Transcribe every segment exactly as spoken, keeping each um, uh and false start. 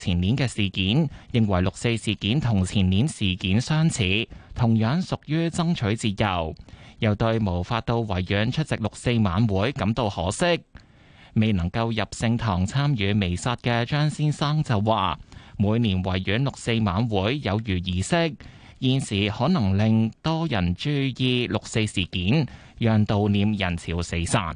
前年嘅事件，認為六四事件同前年事件相似，同樣屬於爭取自由。又對無法到維園出席六四晚會感到可惜。未能夠入聖堂參與彌撒嘅張先生就話，每年維園六四晚會有如儀式，現時可能令多人注意六四事件，讓悼念人潮四散。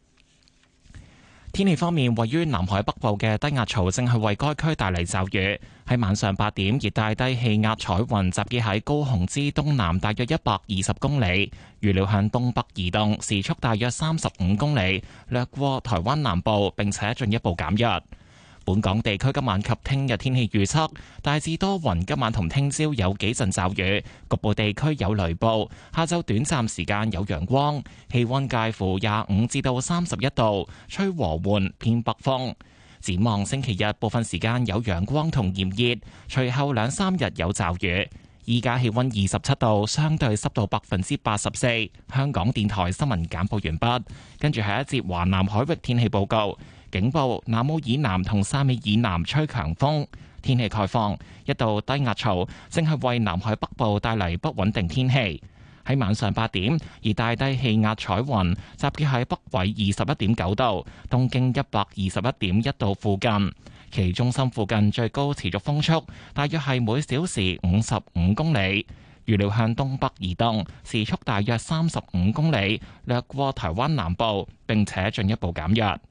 天氣方面，位於南海北部嘅低壓槽正係為該區帶嚟驟雨。喺晚上八點，熱帶低氣壓彩雲集結喺高雄之東南大約一百二十公里，預料向東北移動，時速大約三十五公里，掠過台灣南部，並且進一步減弱。本港地區今晚及聽日天氣預測大致多雲，今晚同聽朝有幾陣驟雨，局部地區有雷暴。下晝短暫時間有陽光，氣溫介乎廿五至到三十一度，吹和緩偏北風。展望星期日部分時間有陽光同炎熱，隨後兩三日有驟雨。依家氣溫二十七度，相對濕度百分之八十四。香港電台新聞簡報完畢，跟住係一節華南海域天氣報告。警報：南澳以南同汕尾以南吹強風，天氣概況。一道低壓槽正係為南海北部帶嚟不穩定天氣。喺晚上八點，熱帶低氣壓彩雲集結喺北緯二十一點九度、東經一百二十一點一度附近，其中心附近最高持續風速大約係每小時五十五公里，預料向東北移動，時速大約三十五公里，掠過台灣南部，並且進一步減弱。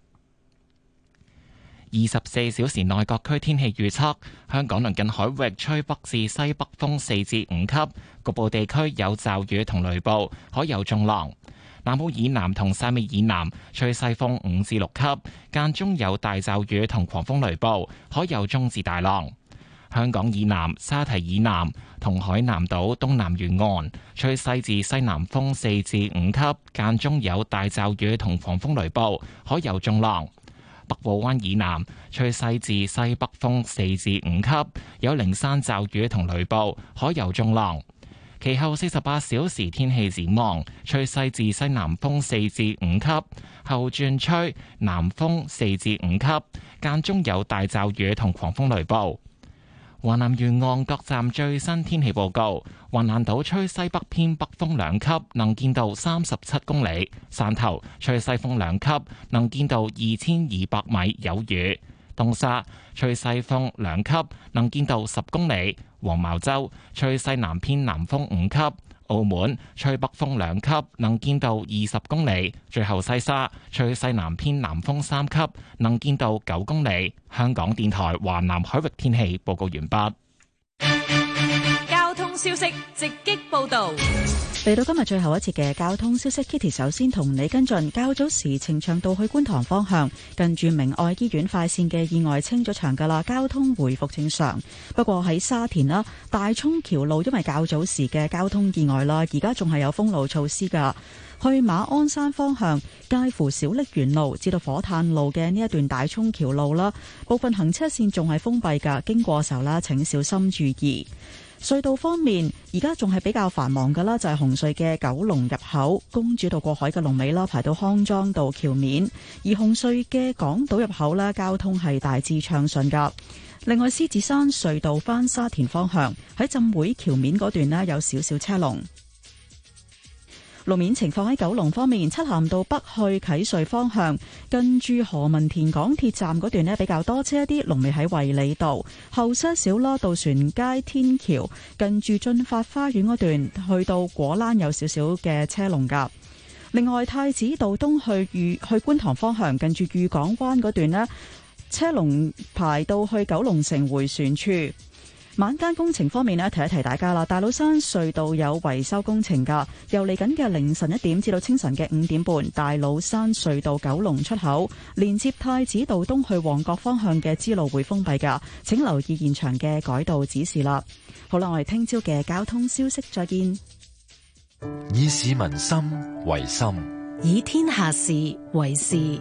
二十四小時內各區天氣預測：香港鄰近海域吹北至西北風四至五級，局部地區有驟雨同雷暴，海有中浪。南澳以南同汕尾以南吹西風五至六級，間中有大驟雨同狂風雷暴，海有中至大浪。香港以南、沙堤以南同海南島東南沿岸吹西至西南風四至五級，間中有大驟雨同狂風雷暴，海有中浪。北部灣以南吹西至西北風四至五級，有零散驟雨同雷暴，海有中浪。其後四十八小時天氣展望，吹西至西南風四至五級，後轉吹南風四至五級，間中有大驟雨同狂風雷暴。華南沿岸各站最新天氣報告：橫瀾島吹西北偏北風兩級，能見度三十七公里；汕頭吹西風兩級，能見度二千二百米，有雨；東沙吹西風兩級，能見度十公里；黃茅洲吹西南偏南風五級；澳門吹北風兩級，能見度二十公里；最後西沙吹西南偏南風三級，能見度九公里。香港電台華南海域天氣報告完畢。 交通消息直擊報道。 嚟到今日最後一節嘅交通消息 ，Kitty 首先同你跟進。較早時呈祥道去觀塘方向，近住明愛醫院快線嘅意外清咗場噶啦，交通回復正常。不過喺沙田啦，大涌橋路因為較早時嘅交通意外啦，而家仲係有封路措施噶。去馬鞍山方向，介乎小瀝源路至到火炭路嘅呢一段大涌橋路啦，部分行車線仲係封閉噶，經過時候啦，請小心注意。隧道方面，而家仲係比較繁忙噶啦，就係紅隧嘅九龍入口、公主道過海嘅龍尾啦，排到康莊道橋面；而紅隧嘅港島入口咧，交通係大致暢順噶。另外，獅子山隧道返沙田方向喺浸會橋面嗰段咧有少少車龍。路面情況喺九龍方面，漆咸道北去啟隧方向，近住何文田港鐵站嗰段呢比較多車一啲，龍尾喺衛理道後些少啦。渡船街天橋近住駿發花園嗰段，去到果欄有少少嘅車龍噶。另外，太子道東去御去觀塘方向，近住御港灣嗰段呢，車龍排到去九龍城迴旋處。晚間工程方面呢，提一提大家啦，大老山隧道有維修工程噶，由嚟緊嘅凌晨一點至到清晨嘅五點半，大老山隧道九龍出口連接太子道東去旺角方向嘅支路會封閉噶，請留意現場嘅改道指示啦。好啦，我哋聽朝嘅交通消息再見。 以市民心為心， 以天下事為事。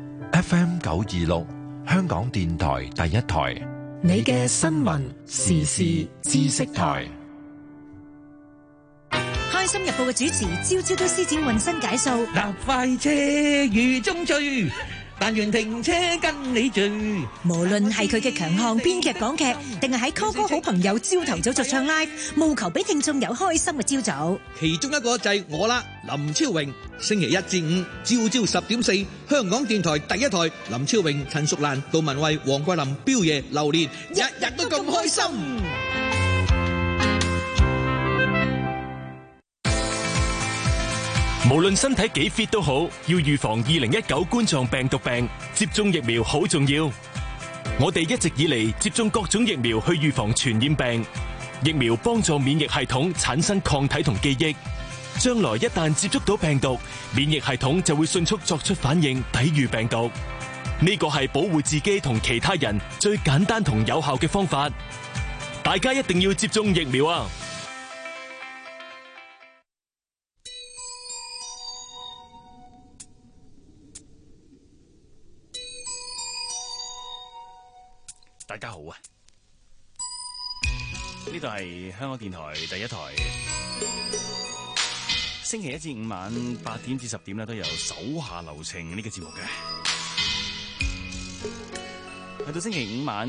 F M 九二六，香港電台第一台。 你嘅新聞時事知識台。開心日報嘅主持朝朝都施展渾身解數， 嗱，快車如中醉， 但願停車跟你聚。 無論係佢嘅強項編劇港劇，定係喺 Call Call 好朋友朝頭早就唱 live， 務求俾聽眾有開心嘅朝早。 其中一個就係我啦，林超榮。星期一至五朝朝十點四，香港電台第一台，林超榮、陳淑蘭、杜文慧、黃桂林、彪爺、榴蓮，日日都咁開心。 無論身體幾 fit 都好，要預防二零一九冠狀病毒病，接種疫苗好重要。我哋一直以嚟接種各種疫苗去預防傳染病，疫苗幫助免疫系統產生抗體同記憶，將來一旦接觸到病毒，免疫系統就會迅速作出反應，抵禦病毒。呢個係保護自己同其他人最簡單同有效嘅方法。大家一定要接種疫苗啊！大家好啊！呢度係香港電台第一台，星期一至五晚八點至十點咧都有手下留情呢個節目嘅。去到星期五晚，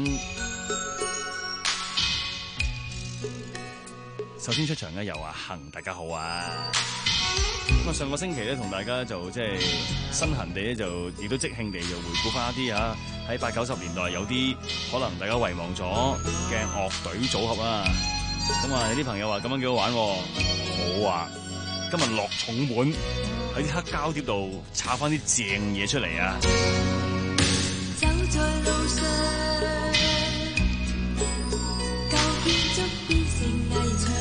首先出場嘅有阿恒，大家好啊！咁啊，上個星期咧同大家就即係身痕地咧，就亦都即興地就回顧翻一啲啊喺八九十年代有啲可能大家遺忘咗嘅樂隊組合啊。咁啊，有啲朋友話咁樣幾好玩，好啊！今日落重本喺啲黑膠碟度插翻啲正嘢出嚟啊！ 走在路上，舊建築變成藝場。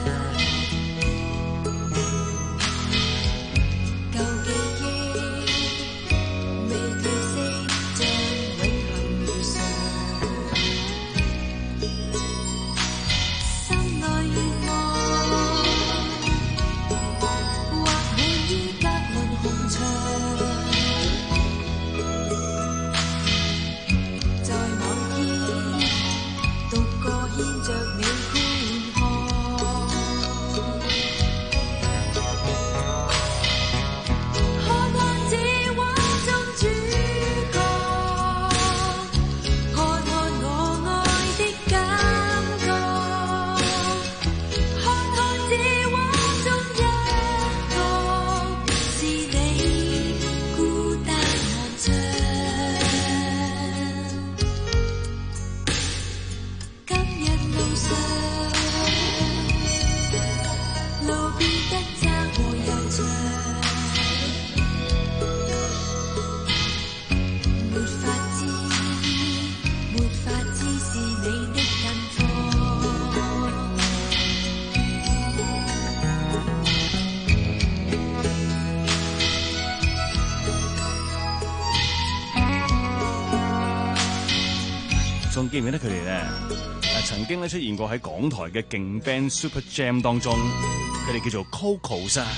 仲記唔記得佢哋咧？誒，曾經咧出現過喺港台嘅勁 band Super Jam 當中，佢哋叫做 Cocos 啊。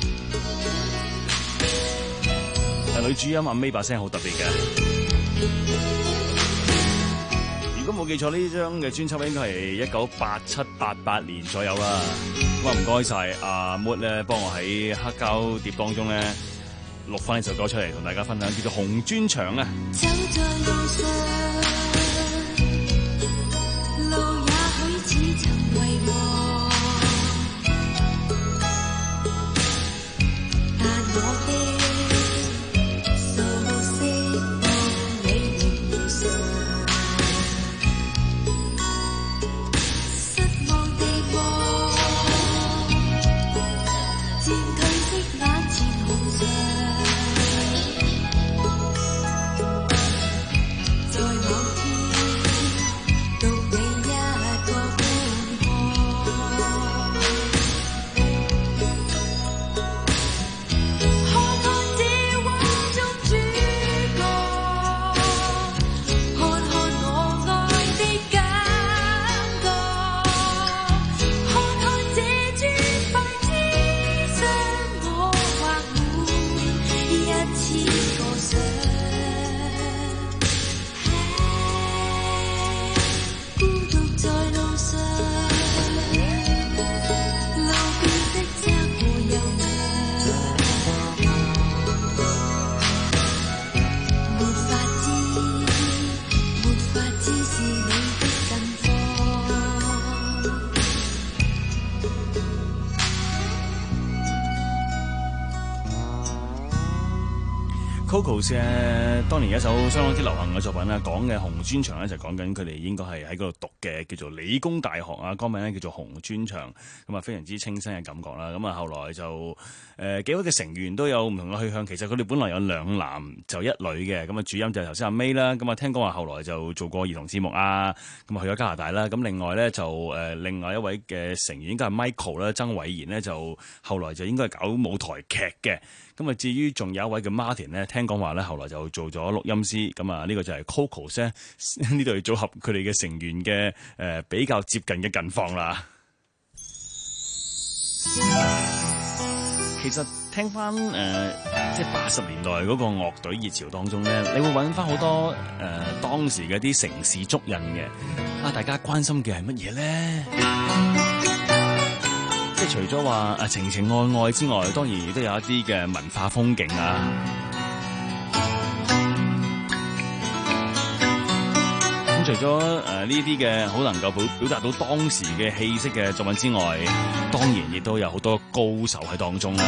係女主音阿 May 把聲好特別嘅。如果冇記錯，呢張嘅專輯應該係一九八七八八年左右啦。咁啊，唔該晒阿 Mood 咧，幫我喺黑膠碟當中咧錄翻呢首歌出嚟，同大家分享，叫做《紅磚牆》啊。 走在路上，路也許似曾遺忘，但我的素色當你仍如常，失望地望，漸褪色眼前紅牆，在某天 Coco 嘅當年一首相當之流行嘅作品啦，講嘅紅磚牆咧就講緊佢哋應該係喺嗰度讀嘅叫做理工大學啊，歌名咧叫做紅磚牆，咁啊非常之清新嘅感覺啦。咁啊後來就誒、呃、幾位嘅成員都有唔同嘅去向，其實佢哋本來有兩男就一女嘅，咁啊主音就係頭先阿 May 啦，咁啊聽講話後來就做過兒童節目啊，咁啊去咗加拿大啦。咁另外咧就誒、呃、另外一位嘅成員應該係 Michael 啦，曾偉賢呢，就後來就應該係搞舞台劇嘅。咁啊，至於仲有一位叫 Martin 咧，聽講話咧，後來就做咗錄音師。咁啊，呢個就係 Coco 咧呢對組合佢哋嘅成員嘅誒、呃、比較接近嘅近況啦。其實聽翻誒、呃、即係八十年代嗰個樂隊熱潮當中咧，你會揾翻好多誒、呃、當時嘅啲城市足印嘅。啊，大家關心嘅係乜嘢咧？即係除咗話啊情情愛愛之外，當然亦都有一啲嘅文化風景啊。咁除咗誒呢啲嘅好能夠表表達到當時嘅氣息嘅作品之外，當然亦都有好多高手喺當中啦。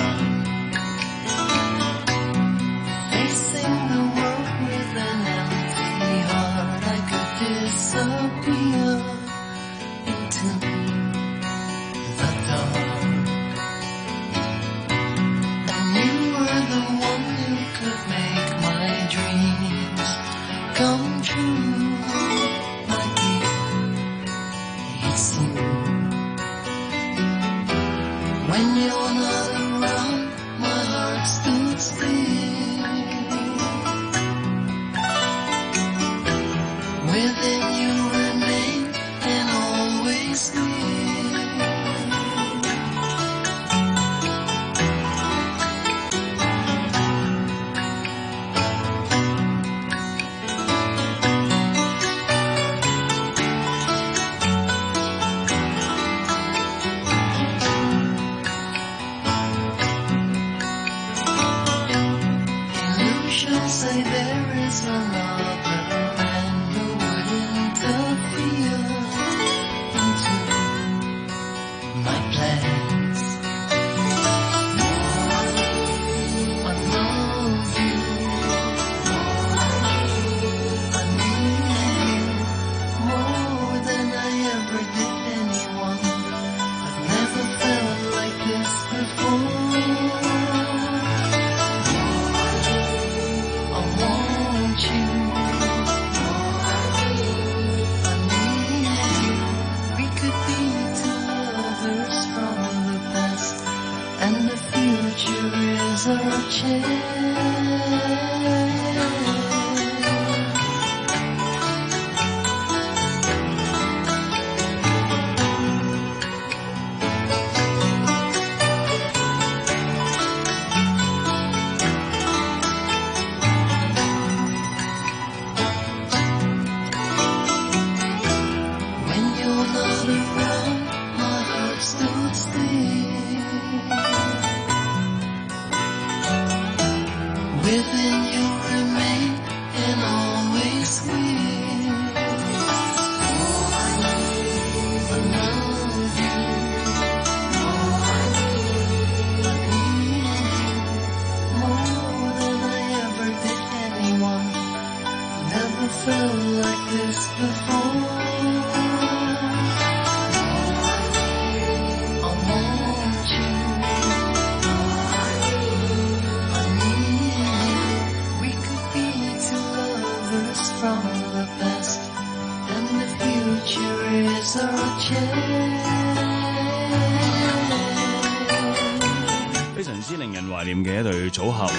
非常之令人懷念嘅一對組合，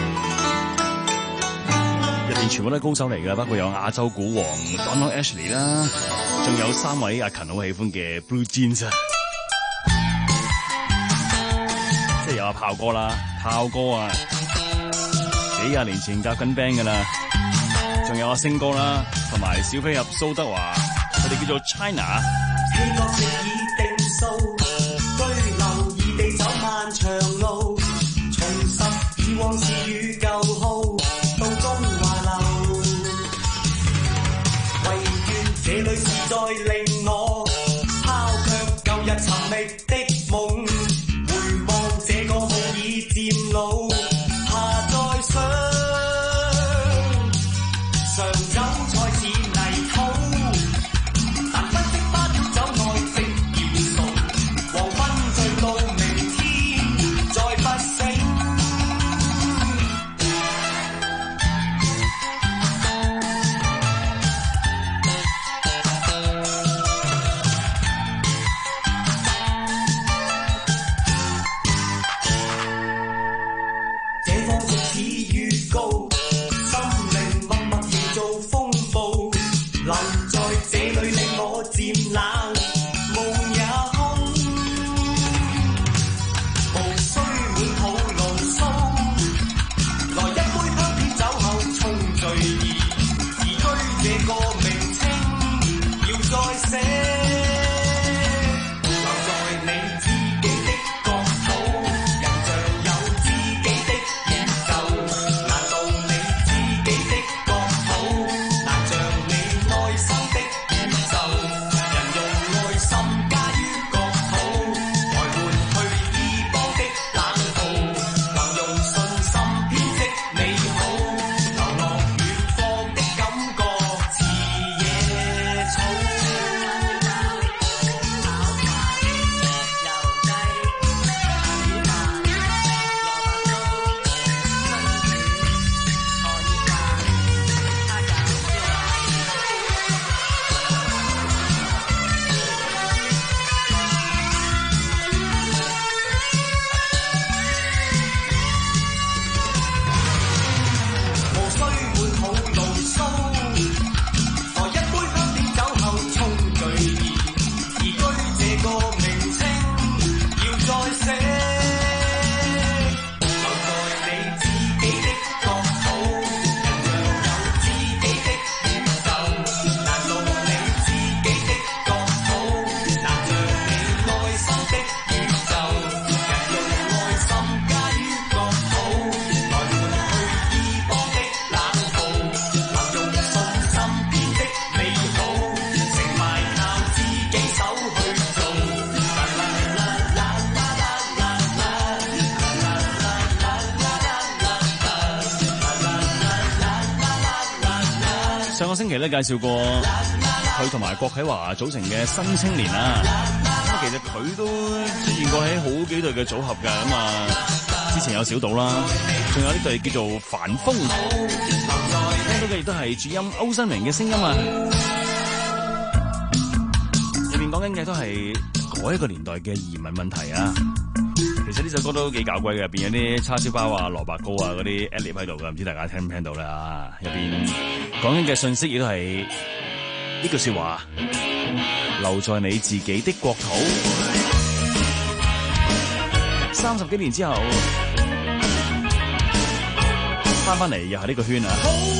入邊全部都係高手嚟㗎，包括有亞洲鼓王 Donald Ashley 啦，仲有三位阿勤好喜歡嘅 Blue Jeans 啊，即係有阿炮哥啦，炮哥啊，幾廿年前夾緊 band 㗎啦，仲有阿星哥啦，同埋小飛俠蘇德華，佢哋叫做 China。 希望你已定數，居留異地走漫長路，重拾以往事與舊好，到中華流。唯願這裏是在令我拋卻舊日尋覓的夢，回望這個夢已漸老，下再想。 火漸冷，夢也空，無需滿肚牢騷，來一杯香片酒後沖醉意，移居這個名稱要再寫。 上個星期咧介紹過佢同埋郭啟華組成嘅新青年啦，咁其實佢都出現過喺好幾隊嘅組合㗎，咁啊之前有小島啦，仲有呢隊叫做凡風，聽到嘅亦都係主音歐新明嘅聲音啊，入面講緊嘅都係嗰一個年代嘅移民問題啊。其實呢首歌都幾搞鬼嘅，入邊有啲叉燒包啊、蘿蔔糕啊嗰啲 ad-lib 喺度噶，唔知大家聽唔聽到啦？入邊講緊嘅信息亦都係呢句說話：留在你自己的國土。三十幾年之後，翻翻嚟又係呢個圈啊！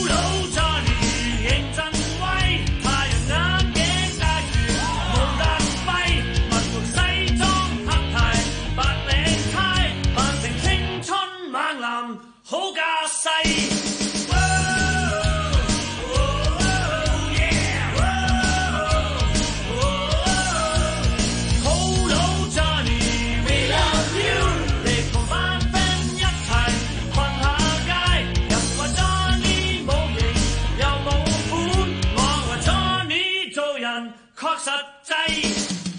好架勢，好老 Johnny we love you， 你同班 friend 一齊瞓下街，人話 Johnny 冇型又冇款，我話 Johnny 做人確實際。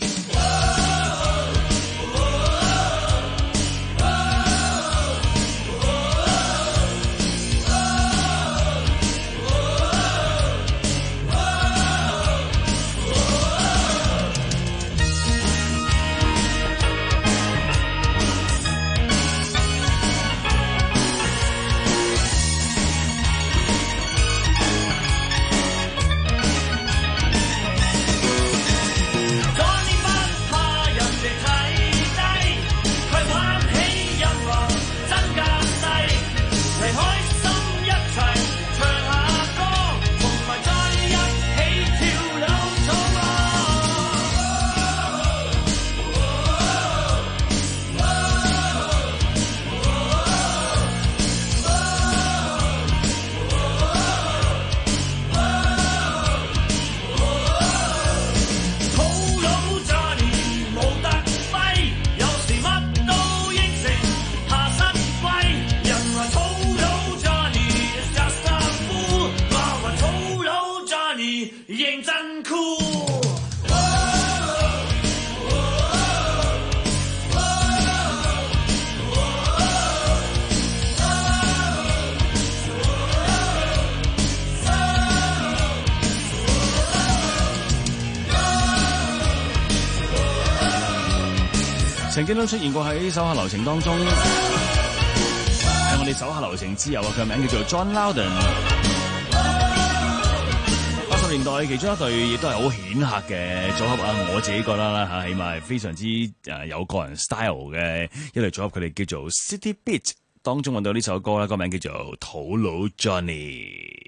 曾經都出現過喺手下留情當中，喺我哋手下留情之友啊，佢名叫做 John Loudon。八十年代其中一隊亦都係好顯赫嘅組合啊！我自己覺得啦嚇，起碼係非常之誒有個人 style 嘅一隊組合，佢哋叫做 City Beat， 當中揾到呢首歌啦，個名叫做《土佬 Johnny》。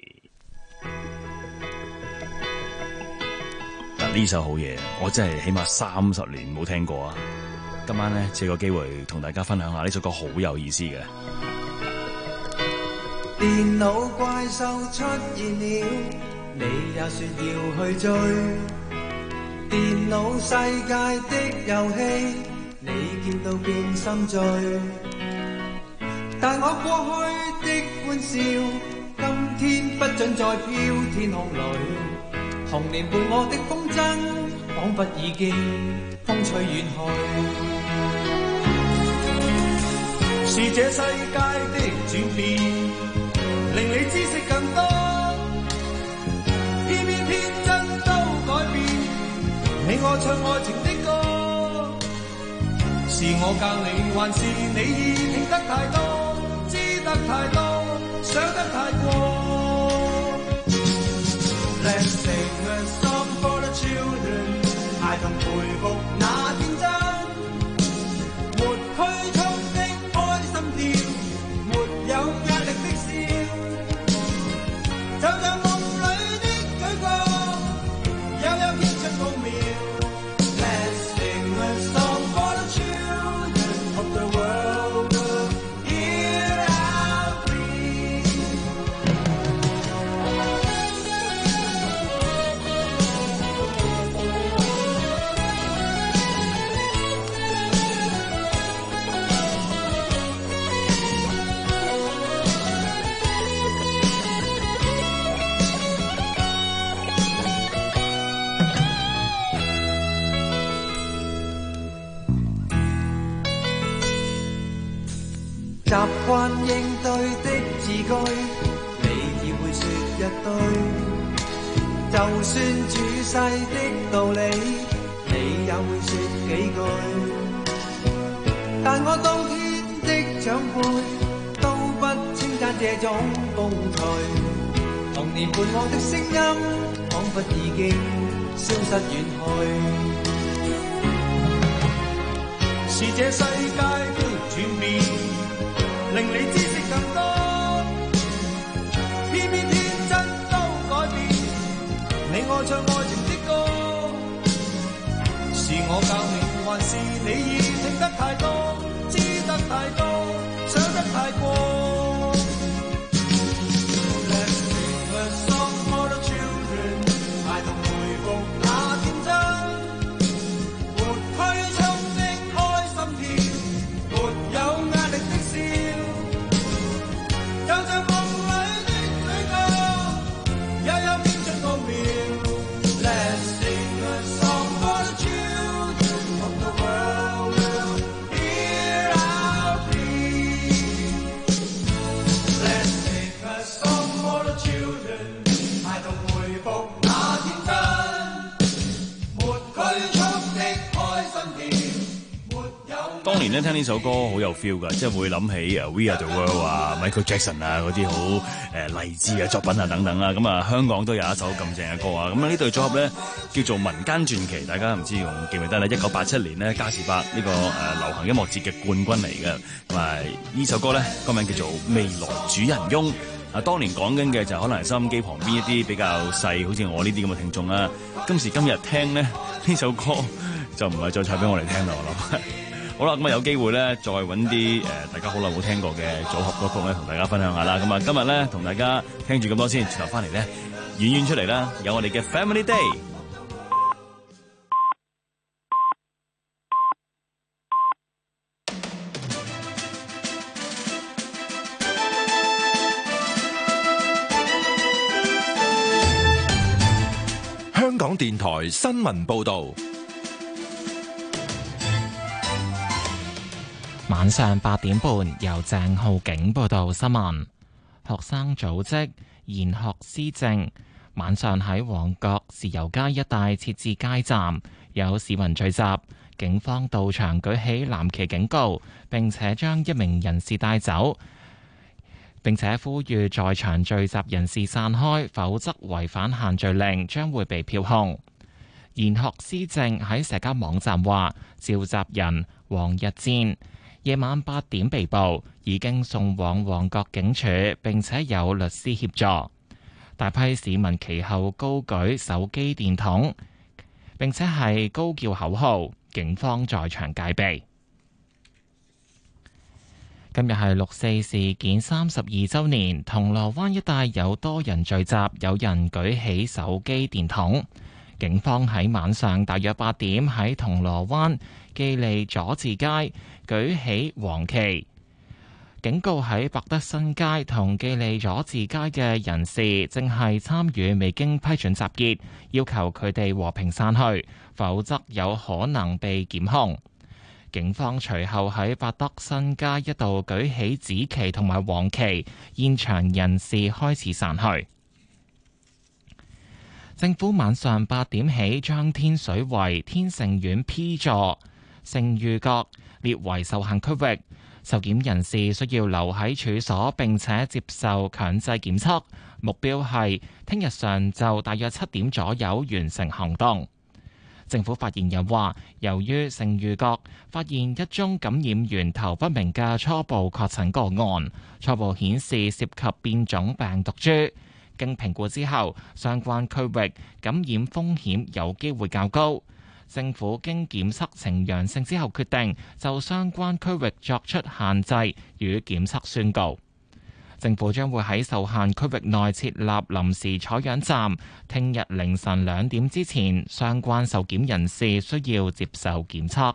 嗱，呢首好嘢，我真係起碼三十年冇聽過啊！今晚咧借個機會同大家分享下呢首歌，好有意思嘅。 電腦怪獸出現了，你也說要去追。電腦世界的遊戲，你見到變心醉。但我過去的歡笑，今天不准再飄天空裏。童年伴我的風箏，彷彿已經風吹遠去。是這世界的轉變，令你知識更多，偏偏天真都改變。你我唱愛情的歌，是我教你，還是你已聽得太多，知得太多，想得太過。Let's sing a song for the children， 孩童回復那天真，沒拘束的開心跳，沒有壓力的笑，就像夢裏的舉國，悠悠天出奧妙。Let's sing a song for the children of the world will hear our plea。習慣應對的字句，你已會說一堆。就算處世的道理，你也會說幾句。但我當天的長輩都不稱讚這種風趣。童年伴我的聲音，彷彿已經消失遠去。是這世界的轉變，令你知識更多，偏偏天真都改變。你愛唱愛情的歌，是我教你，還是你已聽得太多，知得太多，想得太過。Let's sing a song for the children， 孩童回復那天真，沒拘束的開心跳，沒有壓力的笑。就像夢裏的嘴角，悠悠變出奧妙。Let's sing a song for the children of the world will hear our plea。Let's sing a song for the children， 孩童回復那天真，沒拘束的開心跳，沒有。 當年咧聽呢首歌好有 feel 㗎，即係會諗起誒 We Are The World 啊、Michael Jackson 啊嗰啲好誒勵志嘅作品啊等等啦。咁啊香港都有一首咁正嘅歌啊。咁啊呢隊組合咧叫做民間傳奇，大家唔知仲記唔記得咧？一九八七年咧嘉士伯呢個誒流行音樂節嘅冠軍嚟嘅。咁啊呢首歌咧歌名叫做《未來主人翁》。啊，當年講緊嘅就可能係收音機旁邊一啲比較細，好似我呢啲咁嘅聽眾啦。今時今日聽咧呢首歌就唔係再唱俾我哋聽啦，我諗。好啦，咁啊有機會咧，再揾啲誒大家好耐冇聽過嘅組合歌曲咧，同大家分享下啦。咁啊，今日咧同大家聽住咁多先，轉頭翻嚟咧，遠遠出嚟啦，有我哋嘅 Family Day。 香港電台新聞報導。 晚上八點半，由鄭浩景報道新聞。學生組織研學思政，晚上喺旺角豉油街一帶設置街站，有市民聚集，警方到場舉起藍旗警告，並且將一名人士帶走。 並且呼籲在場聚集人士散開，否則違反限聚令將會被票控。賢學思政喺社交網站話，召集人黃日戰夜晚八點被捕，已經送往旺角警署，並且有律師協助。大批市民其後高舉手機電筒，並且係高叫口號，警方在場戒備。今日係六四事件三十二週年，銅鑼灣一帶有多人聚集，有人舉起手機電筒。警方喺晚上大約八點喺銅鑼灣記利佐治街舉起黃旗，警告喺百德新街同記利佐治街嘅人士正係參與未經批准集結，要求佢哋和平散去，否則有可能被檢控。警方隨後喺百德新街一度舉起紫旗同埋黃旗，現場人士開始散去。政府晚上八點起將天水圍天盛苑 P 座盛譽閣列為受限區域，受檢人士需要留喺處所並且接受強制檢測，目標係聽日上晝大約七點左右完成行動。政府發言人話，由於盛譽閣發現一宗感染源頭不明嘅初步確診個案，初步顯示涉及變種病毒株。經評估之後，相關區域感染風險有機會較高。政府經檢測呈陽性之後，決定就相關區域作出限制與檢測宣告。政府將會喺受限區域內設立臨時採樣站，聽日凌晨兩點之前，相關受檢人士需要接受檢測。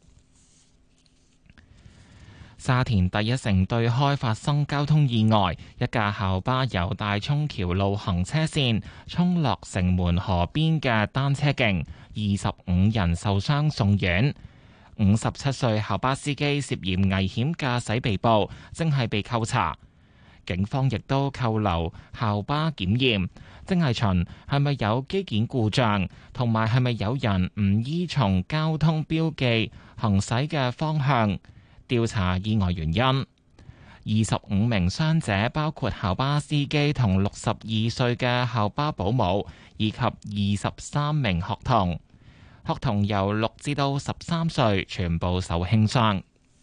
沙田第一城對開發生交通意外，一架校巴由大涌橋路行車線衝落城門河邊嘅單車徑，二十五人受傷送院。五十七歲校巴司機涉嫌危險駕駛被捕，正係被扣查。警方亦都扣留校巴檢驗，正係循係咪有機件故障，同埋係咪有人唔依從交通標記行駛嘅方向，調查意外原因。二十五名傷者包括校巴司機同六十二歲嘅校巴保姆，以及二十三名學童。學童由六至到十三歲，全部受輕傷。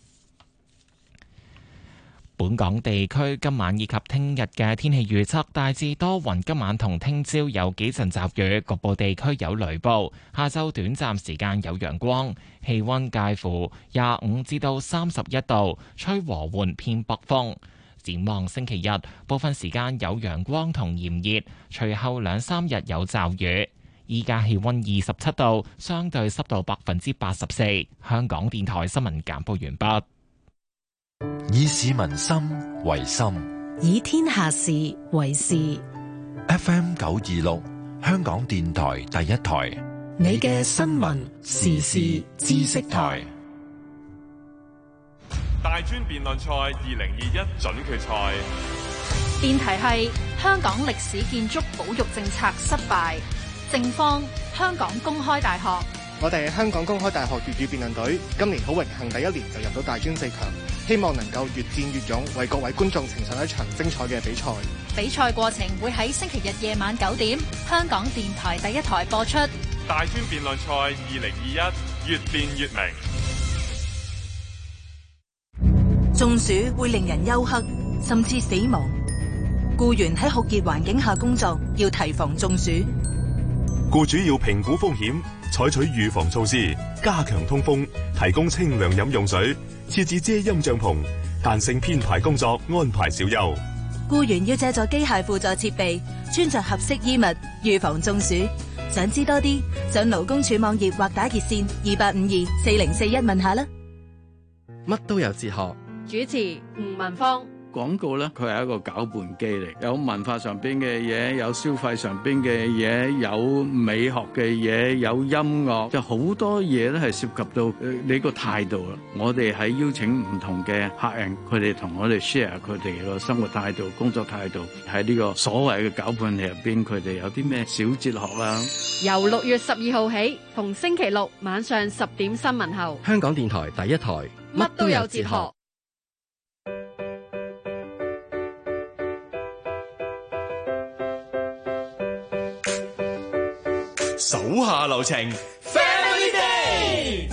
本港地區今晚以及聽日嘅天氣預測大致多雲，今晚同聽朝有幾陣驟雨，局部地區有雷暴。下晝短暫時間有陽光，氣溫介乎廿五至到三十一度，吹和緩偏北風。展望星期日，部分時間有陽光同炎熱，隨後兩三日有驟雨。依家氣溫二十七度，相對濕度百分之八十四。香港電台新聞簡報完畢。 以市民心為心， 以天下事為事。 F M 九二六，香港電台第一台， 你嘅新聞時事知識台。 大專辯論賽二零二一準決賽， 辯題係香港歷史建築保育政策失敗。正方香港公開大學。 我哋係香港公開大學粵語辯論隊，今年好榮幸第一年就入到大專四強，希望能夠越戰越勇，為各位觀眾呈上一場精彩嘅比賽。 比賽過程會喺星期日夜晚九點，香港電台第一台播出。 大專辯論賽二零二一，越辯越明。 中暑會令人休克，甚至死亡。僱員喺酷熱環境下工作，要提防中暑。 僱主要評估風險，採取預防措施，加強通風，提供清涼飲用水，設置遮陰帳篷，彈性編排工作，安排小休。 僱員要借助機械輔助設備，穿着合適衣物，預防中暑。想知多啲，上勞工處網頁或打熱線二八五二四零四一問下啦。 乜都有哲學。 主持吳文芳。 廣告咧，佢係一個攪拌機嚟，有文化上邊嘅嘢，有消費上邊嘅嘢，有美學嘅嘢，有音樂，就好多嘢咧係涉及到誒你個態度啦。我哋喺邀請唔同嘅客人，佢哋同我哋 share 佢哋個生活態度、工作態度，喺呢個所謂嘅攪拌器入邊，佢哋有啲咩小哲學啦。 由六月十二號起，逢星期六晚上十點新聞後， 香港電台第一台， 乜都有哲學。 手下留情 ，Family Day。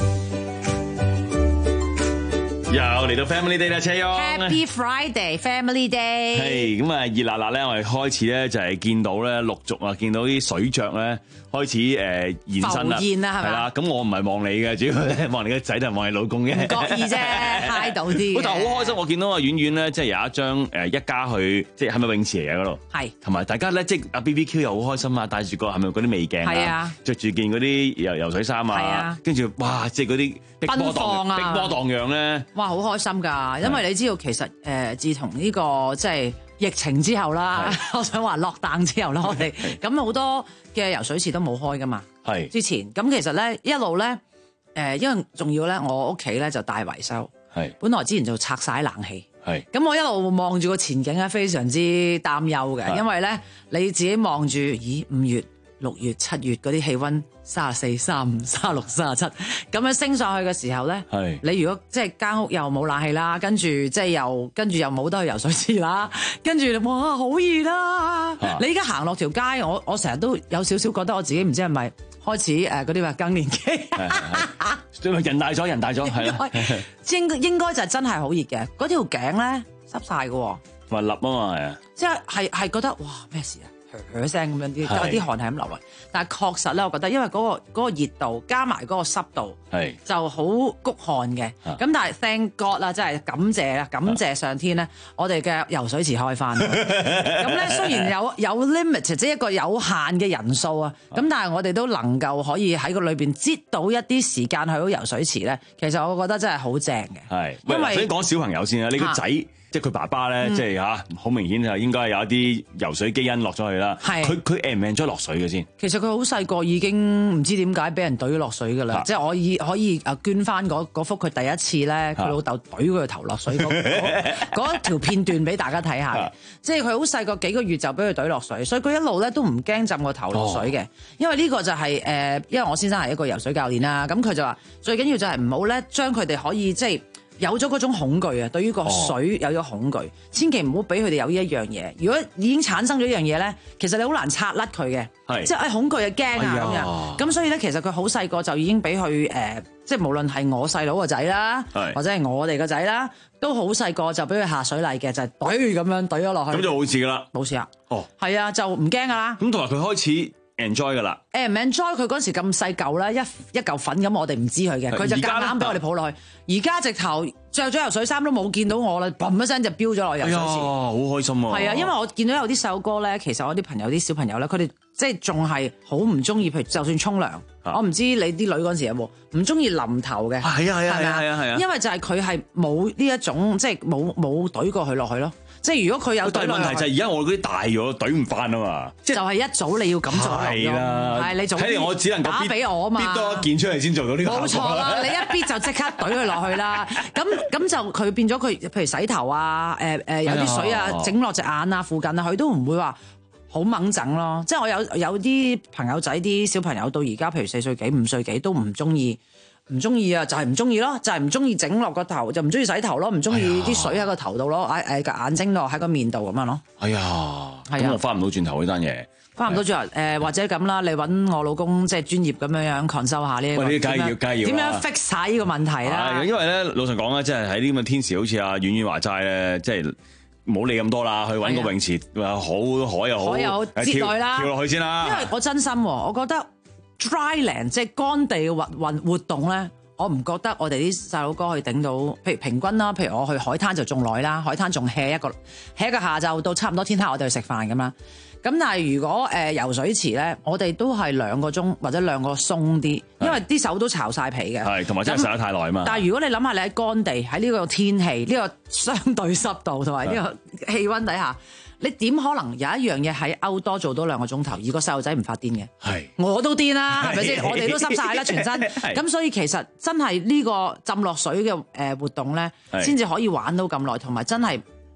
又嚟到 Family Day 啦，車翁 Happy Friday, Family Day。 係咁啊，熱辣辣咧，我哋開始咧就係見到咧陸續啊，見到啲水雀咧開始誒現身啦， 浮現啦係咪係啦，咁我唔係望你嘅，主要咧望你個仔同望你老公嘅， 唔覺意啫，嗨到啲。 但係好開心，我見到阿婉婉咧，即係有一張誒一家去，即係係咪泳池嚟嘅嗰度？ 係。同埋大家咧，即係阿 B B Q 又好開心啊，帶住個係咪嗰啲美鏡係啊， 着住件嗰啲游游水衫啊，跟住哇，即係嗰啲碧波盪碧波盪漾咧， 哇，好開心㗎！因為你知道其實誒、呃，自從呢、這個即係疫情之後啦，我想話落檔之後啦，我哋咁好多嘅游水池都冇開㗎嘛。係之前咁其實咧一路咧誒、呃，因為仲要咧，我屋企咧就大維修，係本來之前就拆晒冷氣，係咁我一路望住個前景咧，非常之擔憂嘅，因為咧你自己望住，咦五月、六月、七月嗰啲氣温三十四、三十五、三十六、三十七咁樣升上去嘅時候咧，你如果即係間屋又冇冷氣啦，跟住即係又跟住又冇得去游水池啦，跟住哇好熱啦！啊、你而家行落條街，我我成日都有少少覺得我自己唔知係咪開始誒嗰啲話更年期， 因為人大咗，人大咗係啦， 應應該就真係好熱嘅，嗰條頸咧濕晒嘅， 滑立啊嘛係啊， 即係係係覺得哇咩事啊！噓聲咁樣啲，啲汗係咁流啊！但係確實咧，我覺得因為嗰、嗰個嗰個熱度加埋嗰個濕度，係就好谷汗嘅。咁、啊、但係 thank God 啦，真係感謝啦，感謝上天咧，我哋嘅游水池開翻。咁咧雖然有有 limit，即係一個有限嘅人數啊，咁但係我哋都能夠可以喺個裏邊擠到一啲時間去到游水池咧。其實我覺得真係好正嘅。係，因為先講小朋友先啊，你個仔。即係佢爸爸咧，嗯、即係嚇好明顯就應該有一啲游水基因落咗去啦。係佢佢 enjoy 落水嘅先。 其實佢好細個已經唔知點解俾人懟落水㗎啦。即係我以可以啊捐翻嗰幅佢第一次咧，佢老豆懟佢個頭落水嗰嗰一條片段俾大家睇下。即係佢好細個幾個月就俾佢懟落水，所以佢一路咧都唔驚浸個頭落水嘅。哦、因為呢個就係、是、誒、呃，因為我先生係一個游水教練啦。咁佢就話最緊要就係唔好咧將佢哋可以即係。有咗嗰種恐懼啊，對於個水有咗恐懼，哦、千祈唔好俾佢哋有呢一樣嘢。如果已經產生咗一樣嘢咧，其實你好難拆甩佢嘅，即係誒恐懼啊驚啊咁樣。咁所以咧，其實佢好細個就已經俾佢誒，即係無論係我細佬個仔啦，或者係我哋個仔啦，都好細個就俾佢下水禮嘅，就係懟咁樣懟咗落去。 咁就冇事噶啦， 冇事啊。 哦， 係啊，就唔驚噶啦。 咁同埋佢開始。enjoy 噶啦， 誒唔 enjoy 佢嗰時咁細嚿啦，一一嚿粉咁，我哋唔知佢嘅，佢就夾硬俾我哋抱落去。而家直頭着咗游水衫都冇見到我啦，砰一聲就飆咗落游水池。 好開心啊！ 係啊，因為我見到有啲細路哥咧，其實我啲朋友啲小朋友咧，佢哋即係仲係好唔中意，譬如就算沖涼，我唔知你啲女嗰陣時有冇唔中意淋頭嘅。 係啊係啊係啊係啊， 因為就係佢係冇呢一種，即係冇冇懟過佢落去咯。即係如果佢有懟落去， 但係問題就係而家我嗰啲大咗，懟唔翻啊嘛。 就係一早你要咁做係啦， 係你做。 睇嚟我只能夠打俾我啊嘛， 逼多一件出嚟先做到呢個。 冇錯啦，你一逼就即刻懟佢落去啦。咁咁就佢變咗佢，譬如洗頭啊，誒誒有啲水啊，整落隻眼啊附近啊，佢都唔會話好猛整咯。即係我有有啲朋友仔啲小朋友到而家，譬如四歲幾、五歲幾都唔中意。唔中意啊，就係唔中意咯，就係唔中意整落個頭，就唔中意洗頭咯，唔中意啲水喺個頭度咯，誒誒個眼睛度，喺個面度咁樣咯。 哎呀，咁我翻唔到轉頭呢單嘢， 翻唔到轉頭誒，或者咁啦，你揾我老公即係專業咁樣樣 consult 下呢個， 喂，呢啲梗係要，梗係要， 點樣 fix 晒呢個問題啦？ 因為咧，老實講咧，即係喺呢咁嘅天時，好似阿婉婉話齋咧，即係冇理咁多啦，去揾個泳池，話好海又好， 海又好，節內啦， 跳落去先啦。 因為我真心，我覺得。Dryland 即係乾地嘅活運活動咧，我唔覺得我哋啲細佬哥可以頂到，譬如平均啦，譬如我去海灘就仲耐啦，海灘仲 hea 一個 hea 一個下晝到差唔多天黑，我哋去食飯咁啦。咁但係如果誒、呃、游水池咧，我哋都係兩個鐘或者兩個鬆啲，因為啲手都巢晒皮嘅。係，同埋真係曬得太耐啊嘛。但係如果你諗下你喺乾地喺呢個天氣、呢、呢個相對濕度同埋呢個氣温底下。你點可能有一樣嘢喺歐多做多兩個鐘頭，而個細路仔唔發癲嘅？係，我都癲啦，係咪先？我哋都濕晒啦，全身。咁所以其實真係呢個浸落水嘅誒活動咧，先至可以玩到咁耐，同埋真係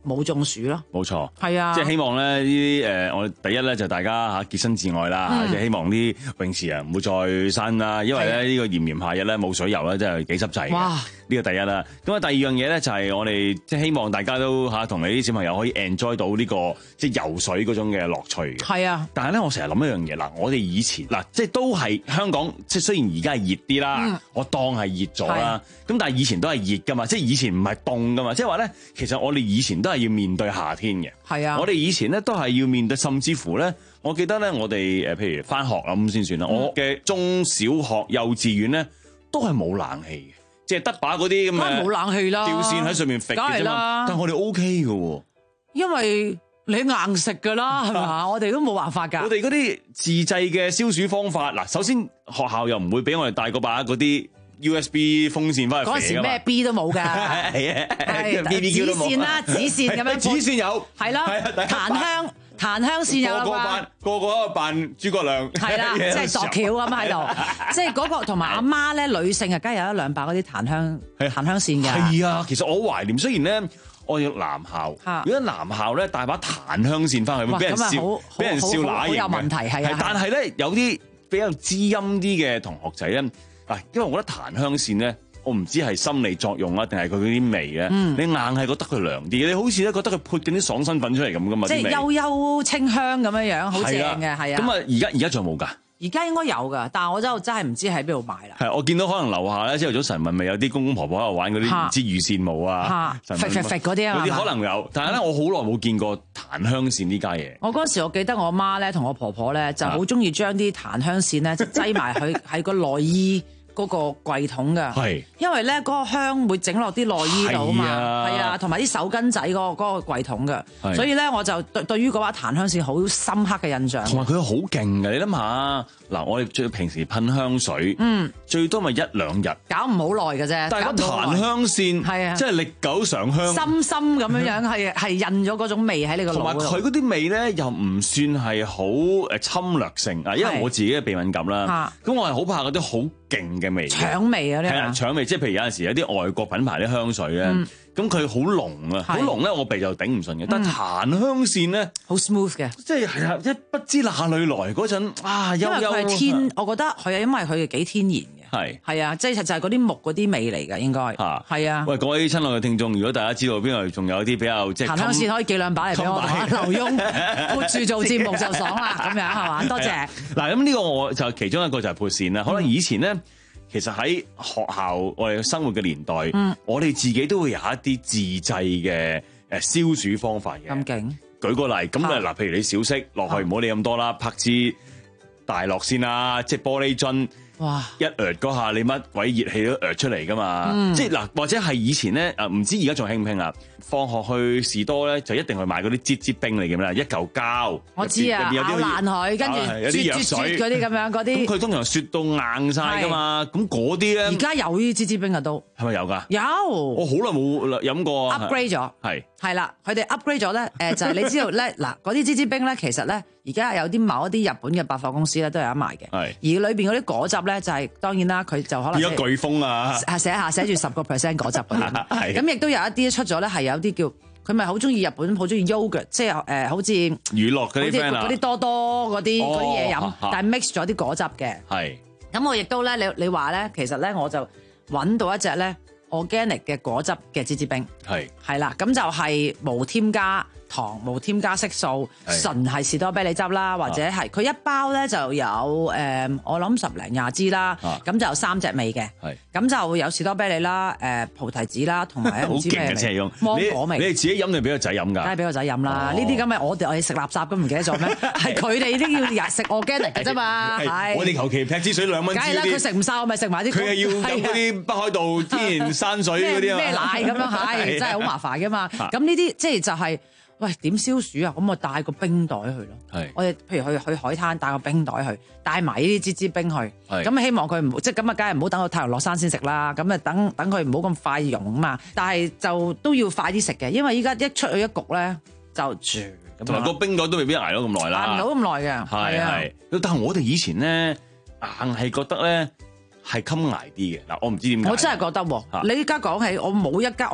冇中暑咯。 冇錯， 係啊， 即係希望咧呢啲誒，我哋第一咧就大家嚇潔身自愛啦， 嗯即係希望啲泳池啊唔會再閂啦，因為咧呢個炎炎夏日咧冇水游咧真係幾濕滯嘅。 哇！ 呢個第一啦，咁啊第二樣嘢咧就係我哋即係希望大家都嚇同你啲小朋友可以 enjoy 到呢個即係游水嗰種嘅樂趣嘅。 係啊， 但係咧我成日諗一樣嘢嗱，我哋以前嗱即係都係香港，即係雖然而家係熱啲啦， 嗯我當係熱咗啦，咁但係以前都係熱噶嘛，即係以前唔係凍噶嘛，即係話咧其實我哋以前都係要面對夏天嘅。 係啊， 我哋以前咧都係要面對，甚至乎咧，我記得咧我哋誒譬如翻學啦咁先算啦， 嗯我嘅中小學、幼稚園咧都係冇冷氣嘅。即係得把嗰啲咁嘅梗係冇冷氣啦， 吊線喺上面揈嘅啫嘛，但係我哋 O K 嘅喎， 因為你硬食㗎啦，係嘛？我哋都冇辦法㗎。 我哋嗰啲自製嘅消暑方法，嗱，首先學校又唔會俾我哋帶嗰把嗰啲 U S B 風扇翻去。 嗰陣時咩 B 都冇㗎，係係 B B Q 都冇。 紙線啦，紙線咁樣。 紙線有， 係咯，檀香。檀香線有個個扮個個喺度扮諸葛亮， 係啦，即係度橋咁喺度，即係嗰個同埋阿媽咧，女性啊，梗係有一兩把嗰啲檀香檀香線嘅。 係啊，其實我好懷念，雖然咧我要男校，如果男校咧帶把檀香線翻去，會俾人笑，俾人笑乸型嘅。 有問題係啊， 但係咧有啲比較知音啲嘅同學仔咧，嗱，因為我覺得檀香線咧。我唔知係心理作用啊，定係佢嗰啲味咧？嗯、你硬係覺得佢涼啲，你好似咧覺得佢潑緊啲爽身粉出嚟咁噶嘛？ 即係幽幽清香咁樣樣，好正嘅，係啊。 咁啊，而家而家仲有冇㗎？ 而家應該有㗎，但係我就真係唔知喺邊度買啦。 係，我見到可能樓下咧，朝頭早晨運咪有啲公公婆婆喺度玩嗰啲唔知羽扇舞啊， 揈揈揈嗰啲啊， 嗰啲可能有，但係咧我好耐冇見過檀香線呢家嘢。 我嗰時我記得我媽咧同我婆婆咧就好中意將啲檀香線咧就擠埋去喺個內衣嗰個櫃桶㗎，係因為咧嗰個香會整落啲內衣度啊嘛，係啊，同埋啲手巾仔嗰個嗰個櫃桶㗎，所以咧我就對對於嗰把檀香線好深刻嘅印象。同埋佢好勁嘅，你諗下嗱，我哋最平時噴香水，嗯，最多咪一兩日， 搞唔好耐嘅啫。 但係個檀香線係啊，即係歷久常香， 深深咁樣樣係係印咗嗰種味喺你個腦度。 同埋佢嗰啲味咧又唔算係好誒侵略性啊，因為我自己嘅鼻敏感啦，咁我係好怕嗰啲好勁嘅味， 搶味啊！呢係啊，搶味，即係譬如有陣時有啲外國品牌啲香水咧，咁佢好濃啊，好濃咧，我鼻就頂唔順嘅。但係檀香線咧， 好 smooth 嘅， 即係係啊，一不知哪裏來嗰陣啊， 因為佢係天，我覺得佢係因為佢係幾天然嘅，係係啊，即係就係嗰啲木嗰啲味嚟㗎，應該嚇係啊。 喂，各位親愛嘅聽眾，如果大家知道邊度仲有啲比較即係檀香線，可以寄兩把嚟俾我，劉墉撥住做節目就爽啦，咁樣係嘛？多謝。 嗱，咁呢個我就其中一個就係撥線啦。可能以前咧。其實喺學校我哋生活嘅年代，嗯、我哋自己都會有一啲自製嘅誒消暑方法嘅。 咁勁！ 舉個例，咁啊嗱，譬如你小息落去唔好理咁多啦，拍支大樂先啦，即係玻璃樽。哇！一噯嗰下，你乜鬼熱氣都噯出嚟噶嘛？嗯、即係嗱，或者係以前咧，誒唔知而家仲興唔興啊？放學去士多咧，就一定去買嗰啲擠擠冰嚟嘅啦，一嚿膠。 我知啊，咬爛佢，跟住啜啜啜嗰啲咁樣嗰啲。咁佢通常雪到硬晒噶嘛？咁嗰啲咧， 而家有呢啲擠擠冰啊都。 係咪有㗎？ 有。 我好耐冇飲過。 upgrade 咗。係。係啦，佢哋 upgrade 咗咧，誒就係你知道咧，嗱嗰啲擠擠冰咧，其實咧而家有啲某一啲日本嘅百貨公司咧都有得賣嘅。係。而裏邊嗰啲果汁咧就係當然啦，佢就可能變咗颶風啊！ 係寫下寫住十個 percent 果汁嗰啲。係。咁亦都有一啲出咗咧，係有啲叫佢咪好中意日本，好中意 yogurt，即係誒好似乳酪嗰啲 friend 啊， 嗰啲多多嗰啲嗰啲嘢飲，但係 mix 咗啲果汁嘅。 係。咁我亦都咧，你你話咧，其實咧我就揾到一隻咧 organic 嘅果汁嘅擠擠冰。係。係啦，咁就係無添加糖，無添加色素，純係士多啤梨汁啦，或者係佢一包咧就有誒，我諗十零廿支啦，咁就有三隻味嘅，咁就有士多啤梨啦、誒菩提子啦，同埋唔知咩味，芒果味。 你哋自己飲定俾個仔飲㗎？ 梗係俾個仔飲啦！呢啲咁嘅我哋我哋食垃圾都唔記得咗咩？係佢哋啲要食 organic 嘅啫嘛，係我哋求其劈支水兩蚊支嗰啲。 梗係啦，佢食唔晒我咪食埋啲。 佢係要飲嗰啲北海道天然山水嗰啲啊。 咩奶咁樣係真係好麻煩㗎嘛？咁呢啲即係就係。喂，點消暑啊？咁我帶個冰袋去咯。係，我哋譬如去去海灘帶個冰袋去，帶埋呢啲支支冰去。係，咁希望佢唔即係咁啊，梗係唔好等到太陽落山先食啦。咁啊，等等佢唔好咁快溶啊嘛。但係就都要快啲食嘅，因為依家一出去一焗咧就住。 同埋個冰袋都未必捱到咁耐啦。 捱唔到咁耐嘅。係係。 但係我哋以前咧硬係覺得咧係襟捱啲嘅。嗱，我唔知點解。 我真係覺得喎，你依家講起我冇一間我。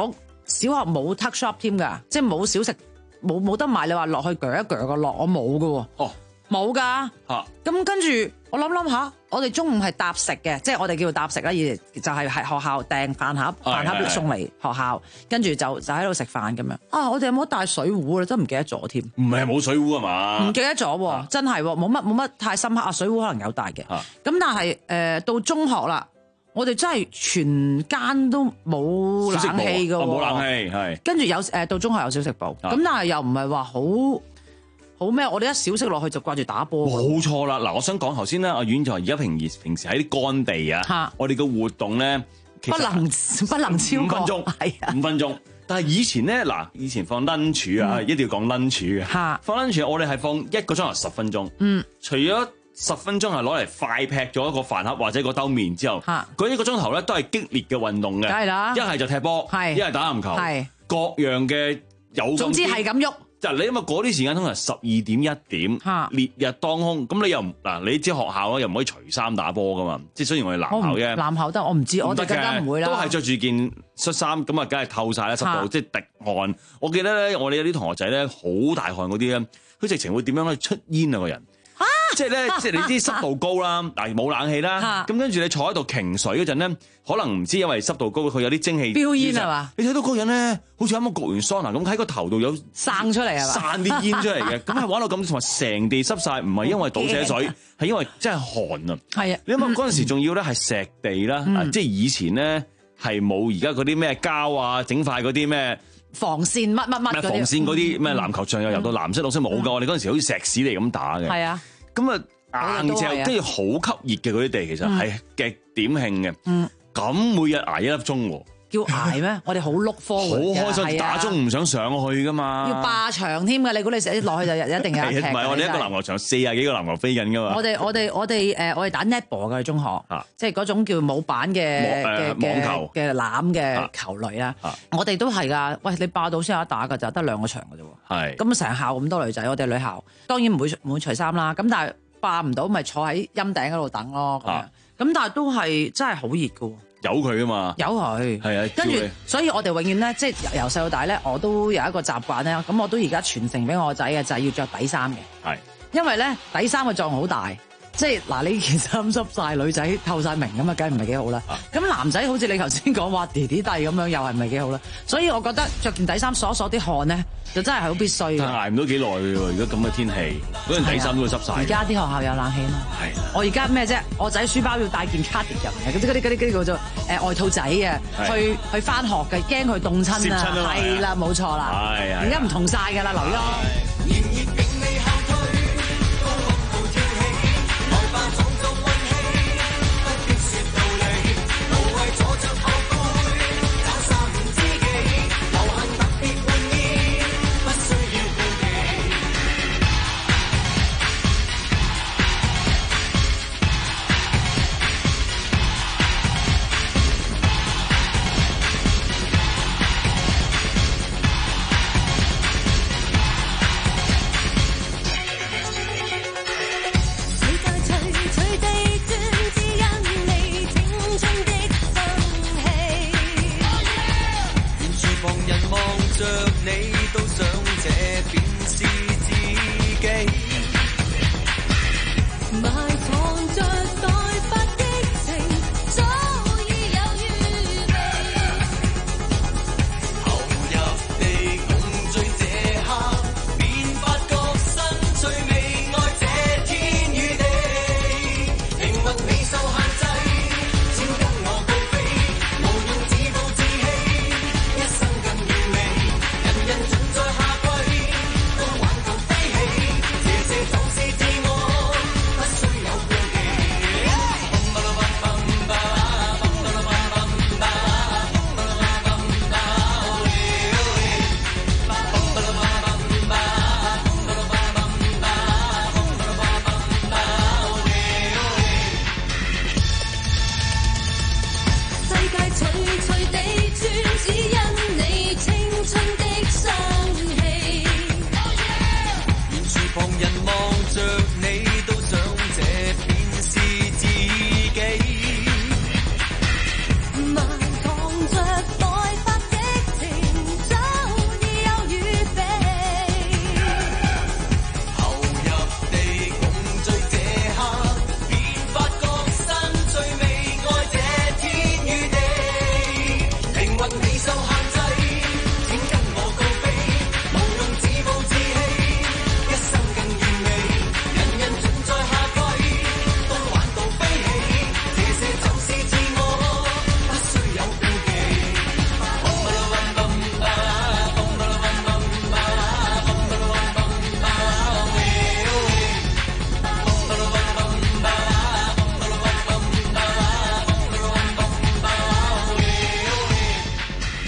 小學冇 tuck shop 添㗎，即係冇小食，冇冇得買。你話落去鋸一鋸個落，我冇㗎喎。 哦， 冇㗎。 嚇。 咁跟住我諗諗下，我哋中午係搭食嘅，即係我哋叫做搭食啦，而就係喺學校訂飯盒，飯盒送嚟學校，跟住就就喺度食飯咁樣。啊，我哋有冇帶水壺啊？真唔記得咗添。 唔係冇水壺啊嘛？ 唔記得咗喎，真係喎，冇乜冇乜太深刻啊。水壺可能有帶嘅。咁但係誒、呃、到中學啦。我哋真係全間都冇冷氣㗎喎， 冇冷氣係。 跟住有誒到中學有小食部，咁但係又唔係話好好咩？我哋一小息落去就掛住打波。 冇錯啦，嗱，我想講頭先咧，阿婉就話而家平時平時喺啲乾地啊，我哋嘅活動咧， 不能不能超過五分鐘，係啊，五分鐘。但係以前咧，嗱，以前放 lunch 啊，一定要講 lunch 嘅，放 lunch 我哋係放一個鐘頭十分鐘，嗯，除咗十分鐘係攞嚟快劈咗一個飯盒或者個兜麵之後，嗰一個鐘頭咧都係激烈嘅運動嘅， 梗係啦， 一係就踢波，一係打籃球，各樣嘅有。總之係咁喐。 就你因為嗰啲時間通常十二點一點，烈日當空，咁你又嗱，你知學校咧又唔可以除衫打波噶嘛？即係雖然我哋男校嘅， 男校得我唔知，我哋更加唔會啦。 都係着住件恤衫，咁啊，梗係透晒啦，濕到即係滴汗。我記得咧，我哋有啲同學仔咧好大汗嗰啲咧，佢直情會點樣咧出煙啊個人。即係咧，即係你啲濕度高啦，嗱冇冷氣啦，咁跟住你坐喺度擎水嗰陣咧，可能唔知因為濕度高，佢有啲蒸汽飆煙係嘛？ 你睇到嗰個人咧，好似啱啱焗完桑拿咁，喺個頭度有生出嚟係嘛？ 散啲煙出嚟嘅，咁係玩到咁，同埋成地濕晒，唔係因為倒瀉水，係因為真係寒啊！ 係啊， 你諗下嗰陣時仲要咧係石地啦，即係以前咧係冇而家嗰啲咩膠啊，整塊嗰啲咩。 防線乜乜乜嗰啲， 防線嗰啲咩籃球場又游到藍色綠色冇㗎，我哋嗰陣時好似石屎嚟咁打嘅。 係啊， 咁啊硬淨，跟住好吸熱嘅嗰啲地，其實係極點興嘅。嗯，咁每日捱一粒鐘喎。 叫捱咩？我哋好碌科嘅， 好開心，打鐘唔想上去噶嘛。 要霸場添㗎，你估你成日落去就一定有一踢。 唔係，我哋一個籃球場四廿幾個籃球飛緊㗎嘛。 我哋我哋我哋誒我哋打 netball 嘅中學，即係嗰種叫冇板嘅嘅網球嘅籃嘅球類啦。我哋都係㗎。喂，你霸到先有得打㗎，就得兩個場㗎啫喎。係。咁成校咁多女仔，我哋女校當然唔會唔會除衫啦。咁但係霸唔到，咪坐喺陰頂嗰度等咯。咁樣。咁但係都係真係好熱㗎喎。 有佢啊嘛， 有佢係啊， 跟住，所以我哋永遠咧，即係由細到大咧，我都有一個習慣咧，咁我都而家傳承俾我個仔嘅就係要着底衫嘅， 係， 因為咧底衫嘅作用好大，即係嗱你件衫濕晒，女仔透晒明咁啊，梗係唔係幾好啦。咁男仔好似你頭先講話弟弟弟咁樣，又係唔係幾好啦。所以我覺得着件底衫鎖鎖啲汗咧，就真係好必須嘅。 但係捱唔到幾耐嘅喎，如果咁嘅天氣，嗰件底衫都會濕晒。 而家啲學校有冷氣嘛？ 係。 我而家咩啫？我仔書包要帶件 cardigan 嘅，嗰啲嗰啲嗰啲嗰啲叫做誒外套仔啊，去去翻學嘅，驚佢凍親啊。係啦，冇錯啦。係係。而家唔同晒㗎啦，劉墉。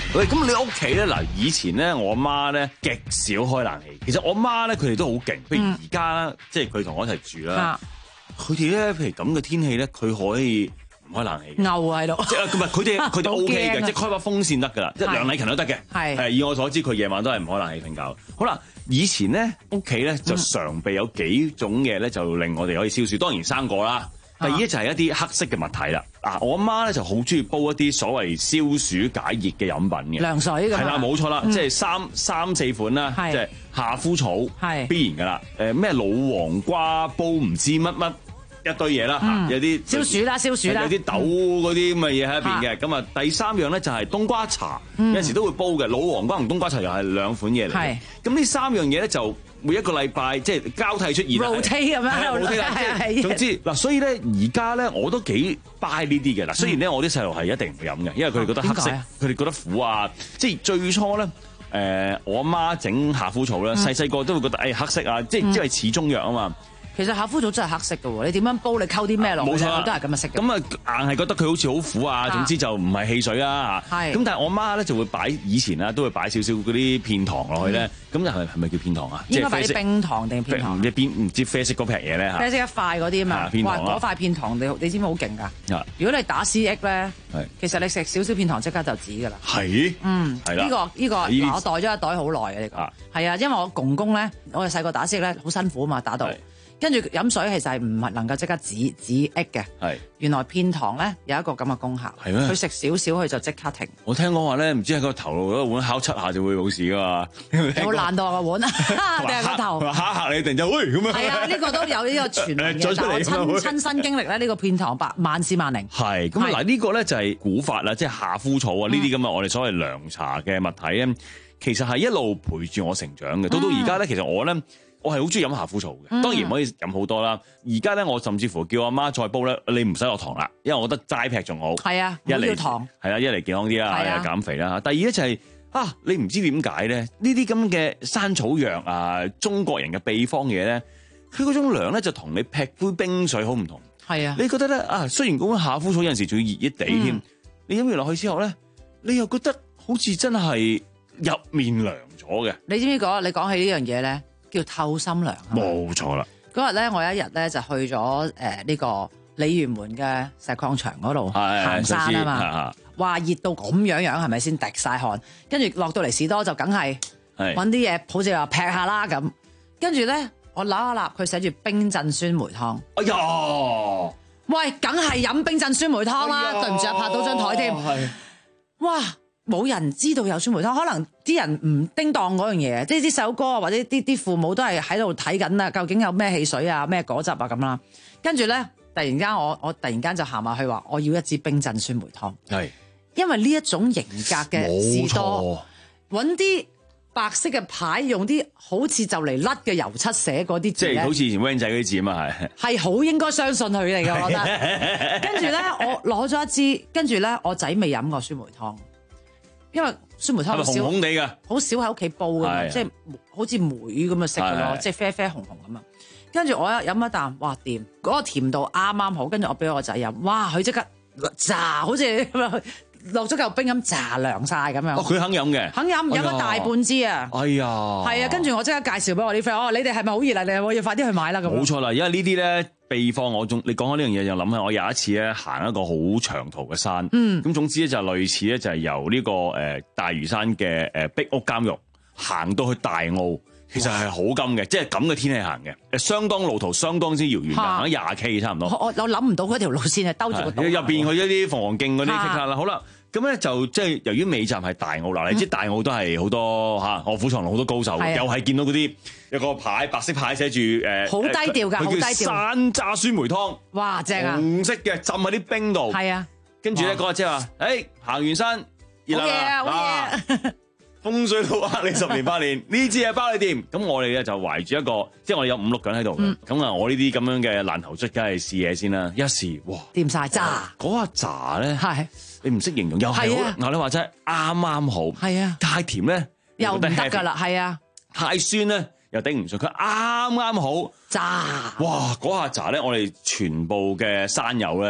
喂，咁你屋企咧嗱，以前咧我媽咧極少開冷氣。其實我媽咧佢哋都好勁，譬如而家即係佢同我一齊住啦，佢哋咧譬如咁嘅天氣咧，佢可以唔開冷氣。 牛喺度， 即係唔係佢哋佢哋 O K 嘅，即係開把風扇得㗎啦，即係梁禮勤都得嘅。 係係以我所知，佢夜晚都係唔開冷氣瞓覺。好啦，以前咧屋企咧就常備有幾種嘢咧，就令我哋可以消暑。當然生果啦。第二咧就係一啲黑色嘅物體啦。嗱，我阿媽咧就好中意煲一啲所謂消暑解熱嘅飲品嘅。 涼水咁。 係啦，冇錯啦， 嗯、 即係三三四款啦，即係夏枯草，係必然噶啦。誒咩老黃瓜煲唔知乜乜一堆嘢啦，嗯、有啲消暑啦，消暑啦， 有啲豆嗰啲咁嘅嘢喺入邊嘅。咁啊，第三樣咧就係冬瓜茶，嗯、有陣時都會煲嘅。老黃瓜同冬瓜茶又係兩款嘢嚟嘅。咁呢三樣嘢咧就。每一個禮拜即係交替出現 rotate 咁樣， 係啊，總之嗱，所以咧而家咧我都幾 buy 呢啲嘅嗱。雖然咧我啲細路係一定唔會飲嘅，因為佢哋覺得黑色，佢哋覺得苦啊。即係最初咧，誒我阿媽整夏枯草咧，細細個都會覺得誒黑色啊，即係因為似中藥啊嘛。 其實夏枯草真係黑色嘅喎，你點樣煲？你溝啲咩落去？冇錯，都係咁嘅色嘅。 咁啊，硬係覺得佢好似好苦啊。總之就唔係汽水啊。係。咁但係我媽咧就會擺以前啊，都會擺少少嗰啲片糖落去咧。咁就係係咪叫片糖啊？ 應該擺啲冰糖定片糖？ 唔知邊唔知啡色嗰劈嘢咧嚇。 啡色一塊嗰啲啊嘛。哇！嗰塊片糖你你知唔知好勁㗎？如果你打 C X 咧，其實你食少少片糖即刻就止㗎啦。 係。嗯。係啦。 呢個呢個嗱，我袋咗一袋好耐嘅呢個。係啊，因為我公公咧，我哋細個打 C X 咧好辛苦啊嘛，打到。跟住飲水其實係唔係能夠即刻止止益嘅，係原來片糖咧有一個咁嘅功效，係咩？佢食少少佢就即刻停。我聽講話咧，唔知喺個頭度嗰碗敲七下就會冇事噶嘛？有爛到個碗啊？定係個頭？嚇嚇你，突然就喂咁樣。係啊，呢個都有呢個傳聞嘅，但我親親身經歷咧，呢個片糖百萬事萬靈。係咁嗱，呢個咧就係古法啦，即係夏枯草啊，呢啲咁嘅我哋所謂涼茶嘅物體咧，其實係一路陪住我成長嘅。到到而家咧，其實我咧。我係好中意飲夏枯草嘅，當然唔可以飲好多啦。而家咧，我甚至乎叫阿媽再煲咧，你唔使落糖啦，因為我覺得齋劈仲好。係啊，一嚟糖係啦，一嚟健康啲啦，又減肥啦。第二咧就係、是、啊，你唔知點解咧？呢啲咁嘅山草藥啊，中國人嘅秘方嘢咧，佢嗰種涼咧就同你劈杯冰水好唔同。係啊，你覺得咧啊？雖然嗰碗夏枯草有陣時仲要熱熱地添，嗯、你飲完落去之後咧，你又覺得好似真係入面涼咗嘅。你知唔知講？你講起呢樣嘢咧？叫透心涼，冇錯啦。嗰日咧，我有一日咧就去咗誒呢個鯉魚門嘅石礦場嗰度行山啊嘛。話熱到咁樣樣，係咪先滴晒汗？跟住落到嚟士多就梗係揾啲嘢，好似話劈下啦咁。跟住咧，我揦一揦，佢寫住冰鎮酸梅湯。哎呀！喂，梗係飲冰鎮酸梅湯啦。對唔住啊，拍到張台添。哇！冇人知道有酸梅湯，可能啲人唔叮當嗰樣嘢，即係啲細佬哥啊，或者啲啲父母都係喺度睇緊啦，究竟有咩汽水啊、咩果汁啊咁啦。跟住咧，突然間我我突然間就行埋去話，我要一支冰鎮酸梅湯。係，因為呢一種型格嘅士多，揾啲白色嘅牌，用啲好似就嚟甩嘅油漆寫嗰啲字咧，即係好似以前 van 仔嗰啲字啊嘛，係係好應該相信佢嚟嘅，我覺得。跟住咧，我攞咗一支，跟住咧，我仔未飲過酸梅湯。因為酸梅湯好少，紅紅地嘅，好少喺屋企煲嘅，即係好似梅咁嘅色嘅咯，即係啡啡紅紅咁啊。跟住我一飲一啖，哇掂，嗰個甜度啱啱好。跟住我俾我個仔飲，哇佢即刻炸，好似落咗嚿冰咁炸涼晒咁樣。哦，佢肯飲嘅，肯飲飲咗大半支啊！哎呀，係啊，跟住我即刻介紹俾我啲 friend，哦，你哋係咪好熱啊？你我要快啲去買啦咁。冇錯啦，因為呢啲咧。秘方我仲你講開呢樣嘢，就諗起我有一次咧行一個好長途嘅山，咁、嗯、總之咧就類似咧就係由呢個誒大嶼山嘅誒壁屋監獄行到去大澳，其實係好金嘅，即係咁嘅天氣行嘅，誒相當路途相當之遙遠嘅，行咗廿 K 差唔多。我我諗唔到嗰條路線係兜住個島入邊去一啲鳳凰徑嗰啲棘卡啦。好啦。咁咧就即係由於尾站係大澳嗱，你知大澳都係好多嚇臥虎藏龍好多高手，又係見到嗰啲有個牌白色牌寫住誒，好低調㗎，好低調。山楂酸梅湯，哇正啊！紅色嘅浸喺啲冰度，係啊。跟住咧嗰日即係話，誒行完山，熱啦啊！風水佬呃你十年八年，呢支係包你掂。咁我哋咧就懷住一個，即係我哋有五六個人喺度嘅。咁啊，我呢啲咁樣嘅爛頭卒，梗係試嘢先啦。一試，哇！掂晒渣，嗰下渣咧係。你唔識形容又係好，嗱你話真係啱啱好，係啊，太甜咧又唔得㗎啦，係啊，太酸咧又頂唔順，佢啱啱好炸，哇！嗰下炸咧，我哋全部嘅山友咧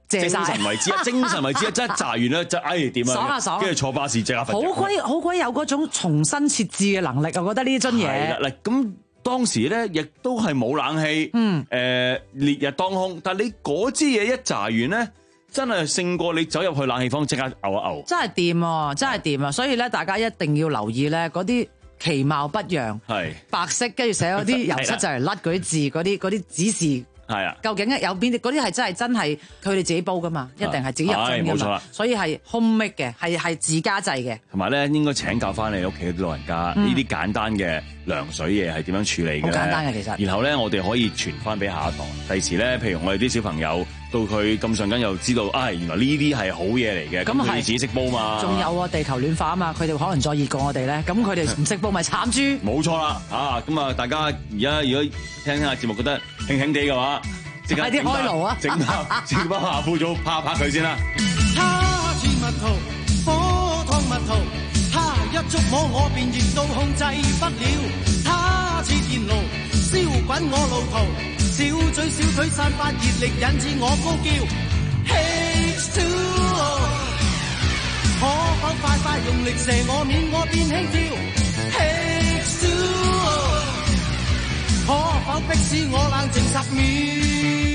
謝晒精神為之啊，精神為之啊，即係炸完咧就哎點啊， 爽啊爽啊跟住坐巴士即刻瞓好着。 鬼好鬼有嗰種重新設置嘅能力，我覺得呢樽係嘢。 啦，嗱咁當時咧亦都係冇冷氣， 嗯， 誒烈日當空，但係你嗰支嘢一炸完咧，真係勝過你走入去冷氣房即刻嘔一嘔。 真係掂喎，真係掂啊！所以咧，大家一定要留意咧嗰啲其貌不揚、 係白色，跟住寫嗰啲油漆就嚟甩嗰啲字，嗰啲嗰啲指示。 係啊， 究竟有邊啲嗰啲係真係真係佢哋自己煲噶嘛？一定係自己入樽噶嘛係冇錯啦， 所以係 home make 嘅，係係自家製嘅。 同埋咧，應該請教翻你屋企啲老人家，呢嗯啲簡單嘅涼水嘢係點樣處理嘅咧？ 好簡單嘅其實然後咧，我哋可以傳翻俾下一代。第時咧，譬如我哋啲小朋友到佢咁上緊，又知道啊，原來呢啲係好嘢嚟嘅。咁佢哋自己識煲嘛。 仲有啊，地球暖化啊嘛，佢哋可能再熱過我哋咧，咁佢哋唔識煲咪慘豬。 冇錯啦，啊咁啊，大家而家如果聽聽下節目覺得興興地嘅話，即刻快啲開爐啊整下整翻下副組拍拍佢先啦。 他似蜜桃，火燙蜜桃，他一觸摸我便熱到控制不了。他似電爐，燒滾我路途，小嘴小腿散發熱力，引致我高叫。H two O， 可否快快用力射我面，我變輕佻。H two O， 可否迫使我冷靜十秒？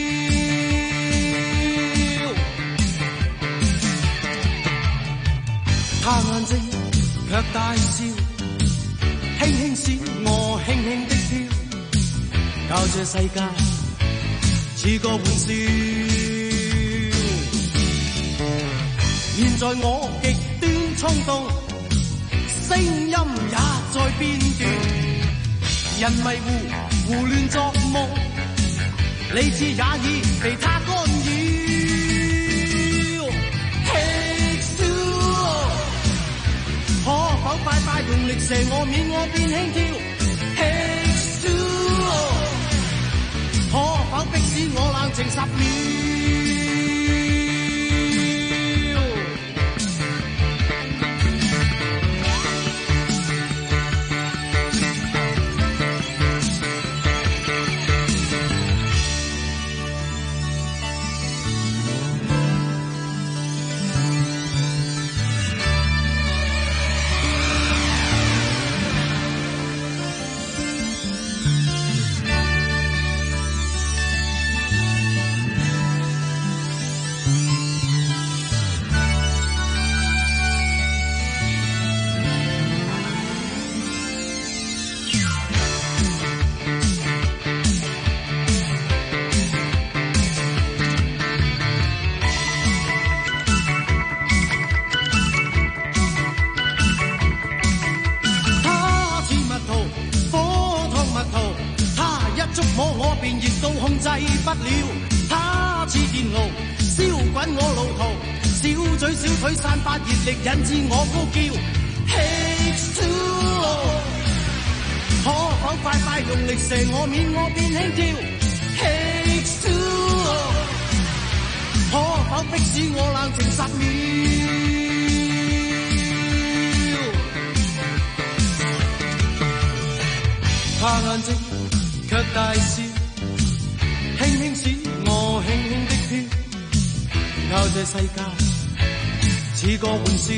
他眼睛卻大笑，輕輕使我輕輕的飄，教這世界似個玩笑。現在我極端衝動，聲音也在變調，人迷糊胡亂作夢，理智也已被他干擾。可否快快用力射我面，我變輕佻 H two O， 可否迫使我冷靜十秒？引致我高叫 H two O， 可否快快用力射我面，我變輕佻 H two O， 可否迫使我冷靜十秒？他眼睛卻大笑，輕輕使我輕輕的飄，教這世界似個玩笑，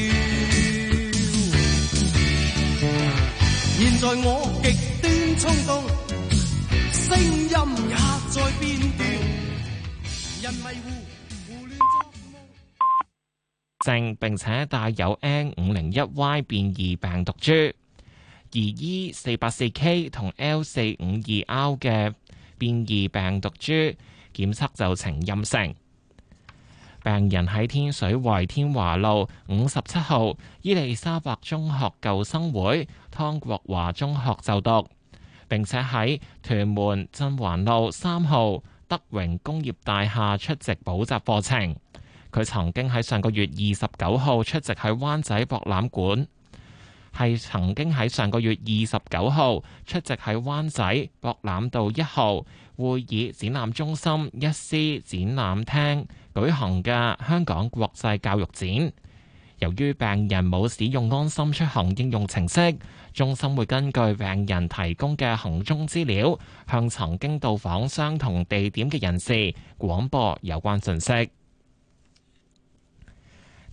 現在我極端衝動，聲音也在變調，人迷糊胡亂作夢。 症並且帶有 N 五零一 Y 變異病毒株，而 E 四八四 K 同 L 四五二 R 嘅變異病毒株檢測就呈陰性。病人喺天水圍天華路五十七號伊利沙伯中學舊生會湯國華中學就讀，並且喺屯門振環路三號德榮工業大廈出席補習課程。佢曾經喺上個月二十九號出席喺灣仔博覽館，係曾經喺上個月二十九號出席喺灣仔博覽道一號會議展覽中心一 C 展覽廳舉行嘅香港國際教育展。由於病人冇使用安心出行應用程式，中心會根據病人提供嘅行蹤資料，向曾經到訪相同地點嘅人士廣播有關信息。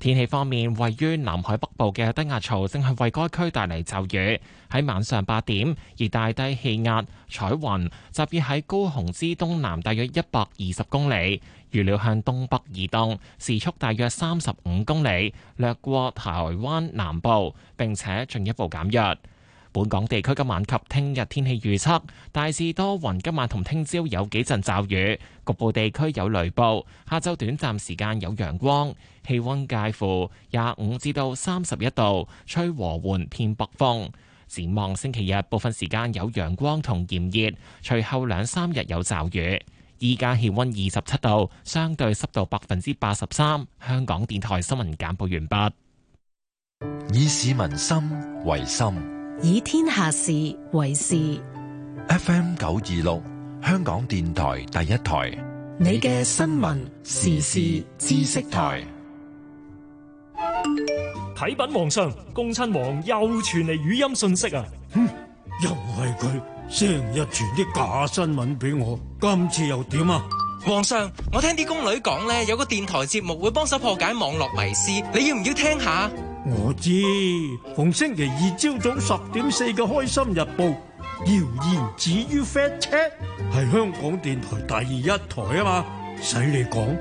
天氣方面，位於南海北部嘅低壓槽正係為該區帶嚟驟雨。喺晚上八點，熱帶低氣壓彩雲集結喺高雄之東南大約一百二十公里，預料向東北移動，時速大約三十五公里，掠過台灣南部，並且進一步減弱。本港地區今晚及聽日天氣預測，大致多雲，今晚同聽朝有幾陣驟雨，局部地區有雷暴。下晝短暫時間有陽光，氣溫介乎廿五至到三十一度，吹和緩偏北風。展望星期日部分時間有陽光同炎熱，隨後兩三日有驟雨。依家氣溫二十七度，相對濕度百分之八十三。香港電台新聞簡報完畢。 以市民心為心， 以天下事為事。 F M 九二六，香港電台第一台， 你嘅新聞時事知識台。 啟稟皇上，恭親王又傳嚟語音信息啊！ 哼，又係佢，成日傳啲假新聞俾我，今次又點啊？ 皇上，我聽啲宮女講咧，有個電台節目會幫手破解網絡迷思，你要唔要聽下？ 我知，逢星期二朝早十點四嘅《開心日報》，謠言止於 Fact Check， 係香港電台第一台啊嘛，使你講。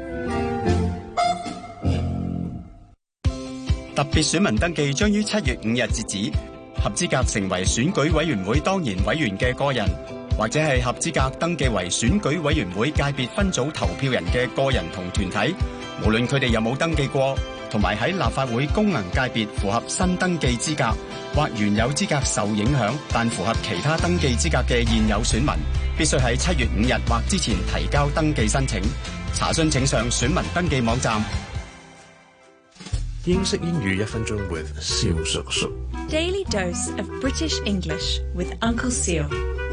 特別選民登記將於七月五日截止，合資格成為選舉委員會當然委員嘅個人，或者係合資格登記為選舉委員會界別分組投票人嘅個人同團體，無論佢哋有冇登記過，同埋喺立法會功能界別符合新登記資格，或原有資格受影響但符合其他登記資格嘅現有選民，必須喺七月五日或之前提交登記申請。查詢請上選民登記網站。 英式英語一分鐘 with 蕭叔叔。 Daily dose of British English with Uncle Seal。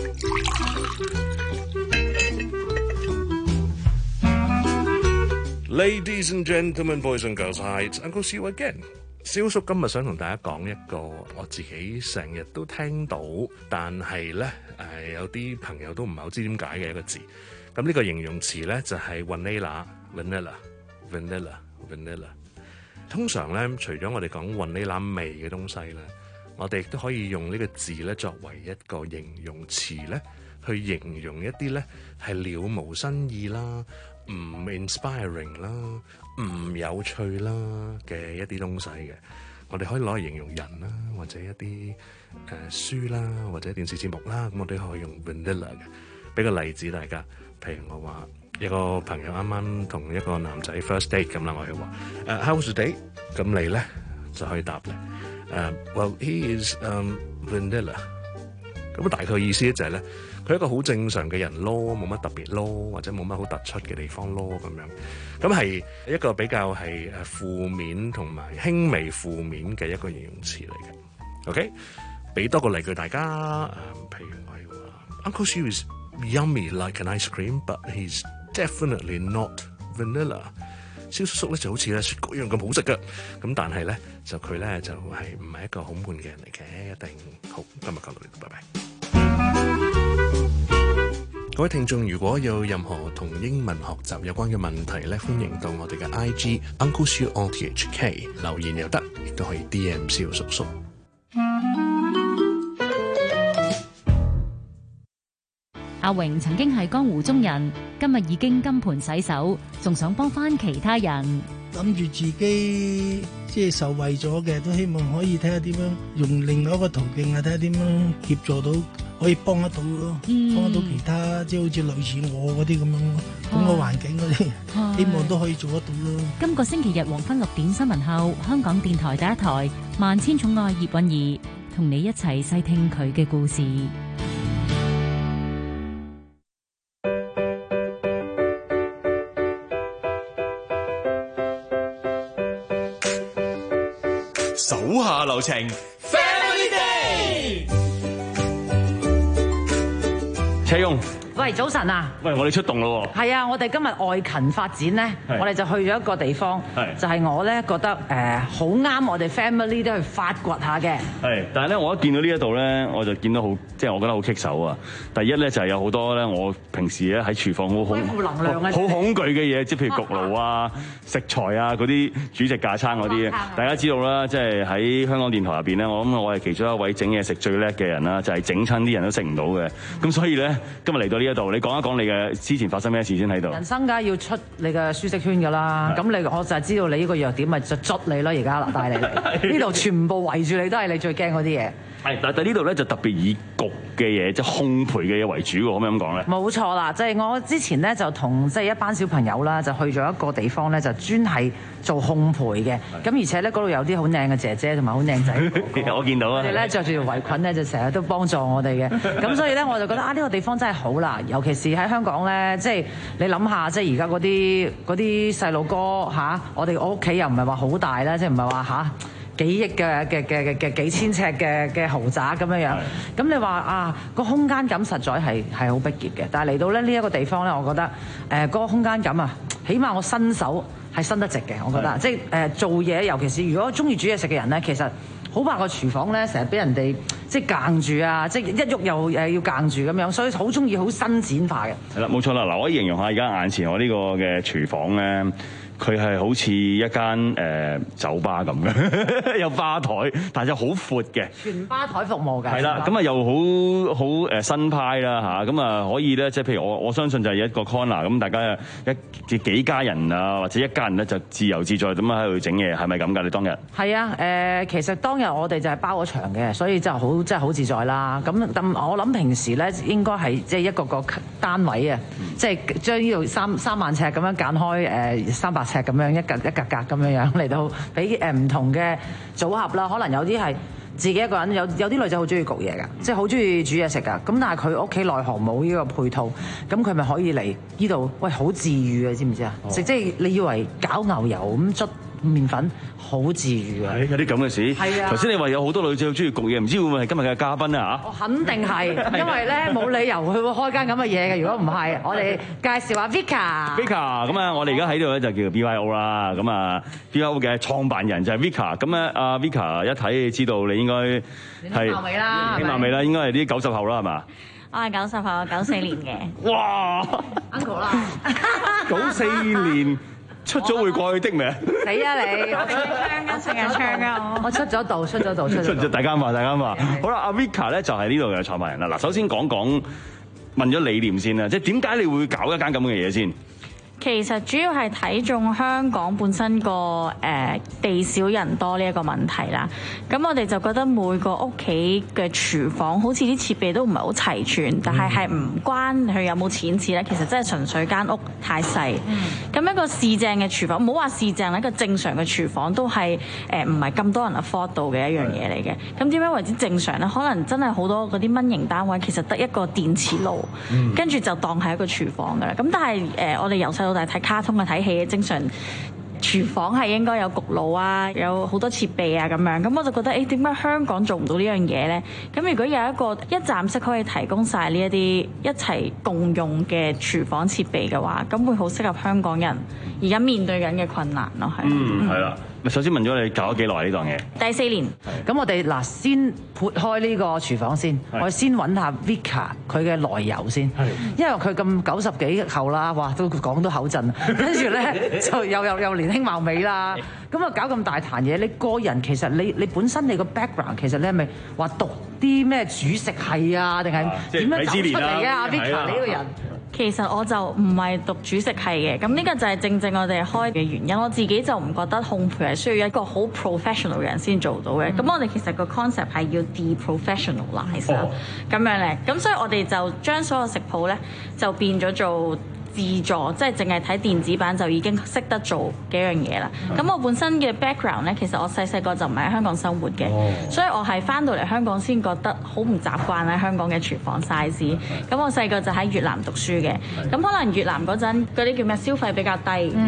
Ladies and gentlemen, boys and girls, hi, it's Uncle Seal again。蕭叔今日想同大家講一個我自己成日都聽到，但係咧誒有啲朋友都唔係好知點解嘅一個字。咁呢個形容詞咧就係 vanilla, vanilla, vanilla, vanilla。通常咧，除咗我哋講 vanilla 味嘅東西咧，我哋亦都可以用呢個字咧作為一個形容詞咧，去形容一啲咧係了無新意啦、唔 inspiring 啦、唔有趣啦嘅一啲東西嘅。我哋可以攞嚟形容人啦，或者一啲誒、呃、書啦，或者電視節目啦，咁我哋可以用 vanilla 嘅。俾個例子大家，譬如我話。一個朋友啱啱同一個男仔 first date 咁啦，我係話誒 how's the date？ 咁你咧就可以答咧誒 well he is um, vanilla。咁大概意思咧就係咧，佢係一個好正常嘅人咯，冇乜特別咯，或者冇乜好突出嘅地方咯咁樣。咁係一個比較係誒負面同埋輕微負面嘅一個形容詞嚟嘅。OK， 俾多個例句大家誒、呃，譬如我係話 Uncle Shiu is yummy like an ice cream，but he's definitely not vanilla。蕭叔叔咧就好似咧雪糕一樣咁好食嘅，咁但係咧就佢咧就係唔係一個好悶嘅人嚟嘅，一定好。今日講到呢度，拜拜。各位聽眾，如果有任何同英文學習有關嘅問題咧，歡迎到我哋嘅 I G Uncle Shiu O T H K 留言又得，亦都可以 D M 蕭叔叔。 阿榮曾經係江湖中人，今日已經金盆洗手，仲想幫翻其他人。 諗住自己即係受惠咗嘅，都希望可以睇下點樣用另外一個途徑啊，睇下點樣協助到，可以幫得到咯，嗯、幫得到其他即係好似類似我嗰啲咁樣咁嘅環境嗰啲，希望都可以做得到咯。 今個星期日黃昏六點新聞後，香港電台第一台萬千寵愛葉韻儀同你一齊細聽佢嘅故事。 手下留情 ，Family Day。 車用喂，早晨啊！ 喂，我哋出動咯喎！ 係啊，我哋今日外勤發展咧，我哋就去咗一個地方，就係我咧覺得誒好啱我哋 family 都去發掘下嘅。 係，但係咧，我一見到呢一度咧，我就見到好，即係我覺得好棘手啊！第一咧就係有好多咧，我平時咧喺廚房好恐負能量啊， 好恐懼嘅嘢，即係譬如焗爐啊、食材啊嗰啲煮食架撐嗰啲。大家知道啦，即係喺香港電台入邊咧，我諗我係其中一位整嘢食最叻嘅人啦，就係整親啲人都食唔到嘅。咁所以咧，今日嚟到呢一度，你講一講你嘅之前發生咩事先喺度？ 人生梗係要出你嘅舒適圈㗎啦。咁你我就係知道你呢個弱點，咪就捽你咯。而家嗱，帶你呢度全部圍住你，都係你最驚嗰啲嘢。 係，但係呢度咧就特別以焗嘅嘢，即係烘焙嘅嘢為主喎，可唔可以咁講咧？ 冇錯啦，即係我之前咧就同即係一班小朋友啦，就去咗一個地方咧，就專係做烘焙嘅。咁而且咧嗰度有啲好靚嘅姐姐同埋好靚仔哥哥。 我見到啊！ 佢哋咧著住條圍裙咧，就成日都幫助我哋嘅。咁所以咧，我就覺得啊，呢個地方真係好啦。尤其是喺香港咧，即係你諗下，即係而家嗰啲嗰啲細路哥嚇，我哋我屋企又唔係話好大啦，即係唔係話嚇幾億嘅嘅嘅嘅嘅幾千尺嘅嘅豪宅咁樣樣，咁你話啊個空間感實在係係好逼傑嘅，但係嚟到咧呢一個地方咧，我覺得誒嗰個空間感啊，起碼我伸手係伸得直嘅，我覺得即係誒做嘢，尤其是如果中意煮嘢食嘅人咧，其實好怕個廚房咧成日俾人哋即係間住啊，即係一喐又誒要間住咁樣，所以好中意好伸展化嘅。係啦， 冇錯啦，嗱，我可以形容下而家眼前我呢個嘅廚房咧。佢係好似一間誒、呃、酒吧咁嘅，有吧台，但係又好闊嘅， 全吧台服務㗎。 係啦，咁啊又好好誒新派啦嚇，咁啊可以咧，即係譬如我我相信就係一個 corner，咁大家一幾家人啊或者一家人咧就自由自在咁喺度整嘢，係咪咁㗎？你當日係啊，誒、呃、其實當日我哋就係包咗場嘅，所以就好即係好自在啦。咁咁我諗平時咧應該係即係一個個單位啊，嗯、即係將呢度三三萬尺咁樣揀開誒三百尺咁樣一格一格格咁樣樣嚟到俾誒唔同嘅組合啦，可能有啲係自己一個人，有有啲女仔好中意焗嘢㗎，即係好中意煮嘢食㗎。咁但係佢屋企內行冇呢個配套，咁佢咪可以嚟呢度？喂，好治愈嘅，知唔知啊？食、哦、即係你以為搞牛油咁捽麵粉好治愈啊！ 有啲咁嘅事。係啊。頭先你話有好多女仔好中意焗嘢，唔知會唔會係今日嘅嘉賓啊？ 我肯定係，因為咧冇理由佢會開間咁嘅嘢嘅。如果唔係，我哋介紹下 Vika。Vika 咁啊，我哋而家喺度咧就叫做 B Y O 啦。咁啊 B Y O 嘅創辦人就係 Vika。咁咧阿 Vika 一睇知道你應該係年輕貌美啦， 年輕貌美啦，應該係啲九十後啦，係嘛？ 我係九十後，九四年嘅。 哇 ！Uncle 啦， 九四年。出咗會過去的未啊？ 死啊你！ 我唱緊成日唱㗎我。 我出咗道，出咗道，出咗道。 大家話，大家話。好啦，阿 Vika 咧就係呢度嘅創辦人啦。嗱，首先講講問咗理念先啦，即係點解你會搞一間咁嘅嘢先？ 其實主要係睇中香港本身個誒地少人多呢一個問題啦。咁我哋就覺得每個屋企嘅廚房好似啲設備都唔係好齊全，但係係唔關佢有冇錢事咧。其實真係純粹間屋太細。咁一個市正嘅廚房，唔好話市正，一個正常嘅廚房都係誒唔係咁多人 afford 到嘅一樣嘢嚟嘅。咁點樣為之正常咧？可能真係好多嗰啲蚊型單位，其實得一個電磁爐，跟住就當係一個廚房㗎啦。咁但係誒，我哋由細到大睇卡通啊、睇戲嘅，正常廚房係應該有焗爐啊，有好多設備啊咁樣。咁我就覺得，誒點解香港做唔到呢樣嘢咧？咁如果有一個一站式可以提供晒呢一啲一齊共用嘅廚房設備嘅話，咁會好適合香港人而家面對緊嘅困難咯，係。 嗯，係啦。首先問咗你搞咗幾耐呢檔嘢？ 第四年。 咁我哋嗱先撥開呢個廚房先，我哋先揾下 Vika 佢嘅來由先。因為佢咁九十幾後啦，哇都講到口震，跟住咧就又又又年輕貌美啦。咁啊搞咁大壇嘢，你個人其實你你本身你個 background 其實你係咪話讀啲咩煮食系啊，定係點樣走出嚟嘅啊 Vika 你呢個人？ 其實我就唔係讀煮食系嘅，咁呢個就係正正我哋開嘅原因。我自己就唔覺得烘焙係需要一個好 professional 嘅人先做到嘅。咁、嗯、我哋其實個 concept 係要 de-professionalize 咁、哦、樣咧。咁所以我哋就將所有食譜咧就變咗做自助，即係淨係睇電子版就已經識得做幾樣嘢啦。咁、嗯、我本身嘅 background 咧，其實我細細個就唔係喺香港生活嘅、哦，所以我係翻到嚟香港先覺得好唔習慣喺香港嘅廚房 size。咁、嗯、我細個就喺越南讀書嘅，咁可能越南嗰陣嗰啲叫咩消費比較低。嗯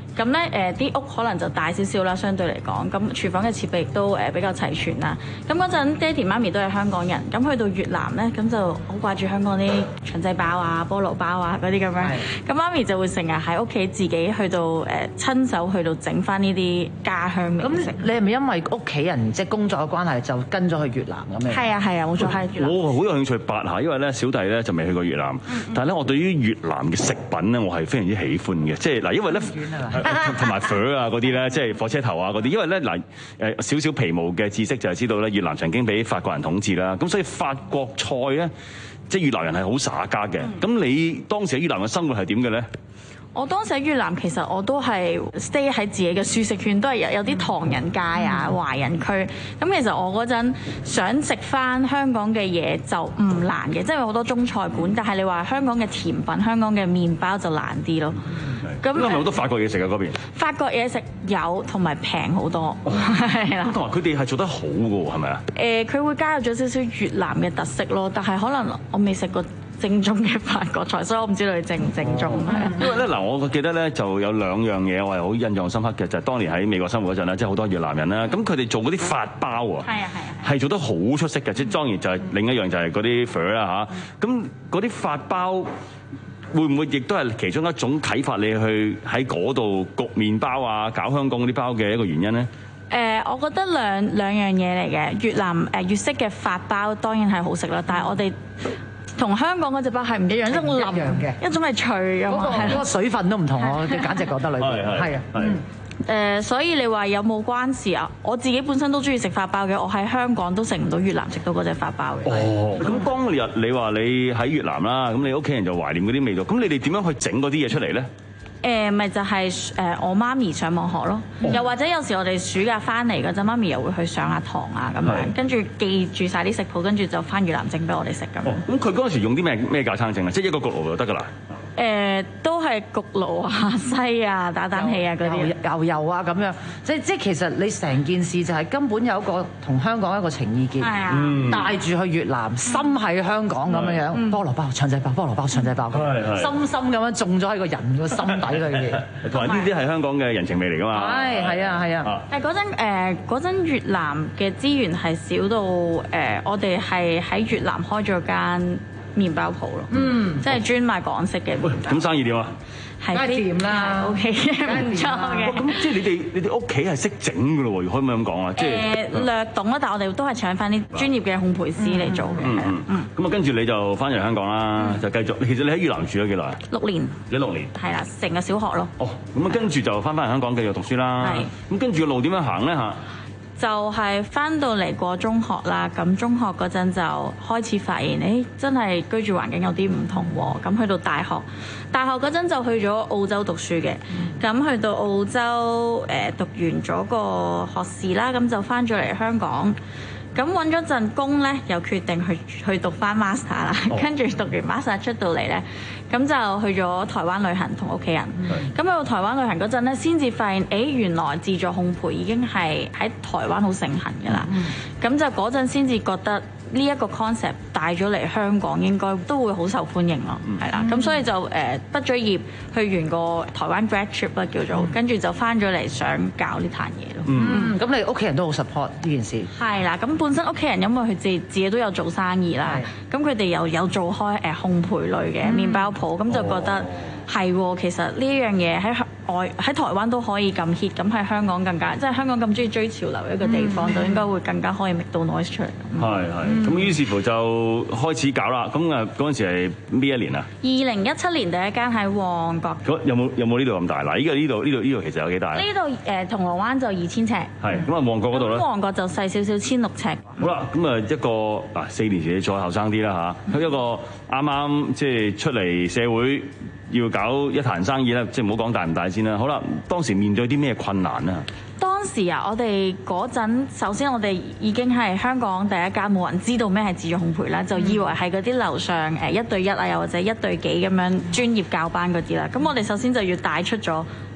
咁咧誒啲屋可能就大少少啦，相對嚟講，咁廚房嘅設備亦都誒比較齊全啦。咁嗰陣爹哋媽咪都係香港人，咁去到越南咧，咁就好掛住香港啲腸仔包啊、菠蘿包啊嗰啲咁樣。咁媽咪就會成日喺屋企自己去到誒親手去到整翻呢啲家鄉美食。 咁你係咪因為屋企人即係工作嘅關係就跟咗去越南咁樣？ 係啊係啊，冇錯係越南。 我好有興趣八下，因為咧小弟咧就未去過越南，嗯嗯但係咧我對於越南嘅食品咧，我係非常之喜歡嘅，即係嗱，因為咧同埋粉啊嗰啲咧，即係火車頭啊嗰啲，因為咧嗱誒少少皮毛嘅知識就係知道咧，越南曾經俾法國人統治啦，咁所以法國菜咧，即係越南人係好耍家嘅。咁、嗯、你當時喺越南嘅生活係點嘅咧？ 我當時喺越南，其實我都係 stay 喺自己嘅舒適圈，都係有有啲唐人街啊、華人區。咁其實我嗰陣想食翻香港嘅嘢就唔難嘅，即係有好多中菜館。但係你話香港嘅甜品、香港嘅麵包就難啲咯。咁係咪好多法國嘢食啊？嗰邊法國嘢食有，同埋平好多，係啦。 同埋佢哋係做得好嘅喎，係咪啊？ 誒，佢會加入咗少少越南嘅特色咯，但係可能我未食過正宗嘅法國菜，所以我唔知道你正唔正宗。 因為咧嗱，我記得咧就有兩樣嘢我係好印象深刻嘅，就係、是、當年喺美國生活嗰陣咧，即係好多越南人啦，咁佢哋做嗰啲法包啊，係啊係啊，係做得好出色嘅。即係當然就係另一樣就係嗰啲粉啦嚇。咁嗰啲法包會唔會亦都係其中一種啟發你去喺嗰度焗麵包啊、搞香港嗰啲包嘅一個原因咧？ 誒、呃，我覺得兩兩樣嘢嚟嘅。越南誒、呃、粵式嘅法包當然係好食啦，但係我哋同香港嗰隻包係唔一樣，一種腍嘅，一種係脆嘅嘛，係嗰個水分都唔同，我簡直覺得裏邊係啊。 誒、呃，所以你話有冇關事啊？我自己本身都中意食法包嘅，我喺香港都食唔到越南食到嗰隻法包嘅。 哦，咁當日你話你喺越南啦，咁你屋企人就懷念嗰啲味道，咁你哋點樣去整嗰啲嘢出嚟咧？ 誒、呃，咪就係、是、誒我媽咪上網學咯，哦、又或者有時我哋暑假翻嚟嗰陣，媽咪又會去上下堂啊咁樣，跟住記住晒啲食譜，跟住就翻越南整俾我哋食咁。 咁佢嗰陣時用啲咩咩架撐整啊？即係一個焗爐就得㗎啦。 誒、呃、都係焗爐啊、西啊、打蛋器啊嗰啲牛油啊咁樣，即即其實你成件事就係根本有一個同香港一個情意結， 嗯、 帶住去越南，心喺香港咁樣樣，菠蘿包、腸仔包、菠蘿包、腸仔包咁，深深咁樣種咗喺個人個心底裏邊。 同埋呢啲係香港嘅人情味嚟㗎嘛。 係係啊係啊。 誒嗰陣誒嗰陣越南嘅資源係少到誒、呃，我哋係喺越南開咗間麵包鋪咯，嗯，即係專賣港式嘅麵包。 咁生意點啊？ 係掂啦 ，OK 嘅，唔錯嘅。 咁即係你哋你哋屋企係識整㗎咯喎，可唔可以咁講啊？即係誒略懂啦，但係我哋都係請翻啲專業嘅烘焙師嚟做嘅。 嗯嗯。咁啊，跟住你就翻嚟香港啦，就繼續。其實你喺越南住咗幾耐啊？ 六年。 你六年？ 係啦，成個小學咯。 哦，咁啊，跟住就翻返嚟香港繼續讀書啦。係。咁跟住個路點樣行咧嚇？ 就係翻到嚟過中學啦，咁中學嗰陣就開始發現，誒真係居住環境有啲唔同喎。咁去到大學，大學嗰陣就去咗澳洲讀書嘅。咁、嗯、去到澳洲誒讀完咗個學士啦，咁就翻咗嚟香港。咁揾咗陣工咧，又決定去去讀翻 master 啦。跟住、哦、讀完 master 出到嚟咧，咁就去咗台灣旅行同屋企人。咁去到台灣旅行嗰陣咧，先至發現，誒原來自助烘焙已經係喺台灣好盛行㗎啦。咁、嗯、就嗰陣先至覺得呢一個 concept 帶咗嚟香港應該都會好受歡迎咯，係啦、嗯。咁所以就誒畢咗業，去完個台灣 grad trip 啦叫做，跟住、嗯、就翻咗嚟想搞呢壇嘢咯。 嗯，咁、嗯、你屋企人都好 support 呢件事。係啦，咁本身屋企人因為佢自己自己都有做生意啦，咁佢哋又有做開誒烘焙類嘅麵包鋪，咁、嗯、就覺得係喎、哦，其實呢一樣嘢喺外喺台灣都可以咁 hit，咁喺香港更加，即係香港咁中意追潮流一個地方，嗯、就應該會更加可以 make 到 noise 出嚟。 係係，咁於是乎就開始搞啦。咁啊嗰陣時係邊一年啊？二零一七年第一間喺旺角。 有冇有冇呢度咁大？嗱，依個呢度呢度呢度其實有幾大？ 呢度誒銅鑼灣就二千尺。 係，咁啊旺角嗰度咧？ 旺角就細少少，千六尺。 好啦，咁啊一個嗱四年前你再後生啲啦嚇，佢、嗯、一個啱啱即係出嚟社會。要搞一壇生意咧，即係唔好講大唔大先啦。好啦，當時面對啲咩困難啊？ 當時啊，我哋嗰陣首先我哋已經係香港第一間冇人知道咩係自助烘焙啦，就以為係嗰啲樓上誒一對一啊，又或者一對幾咁樣專業教班嗰啲啦。咁我哋首先就要帶出咗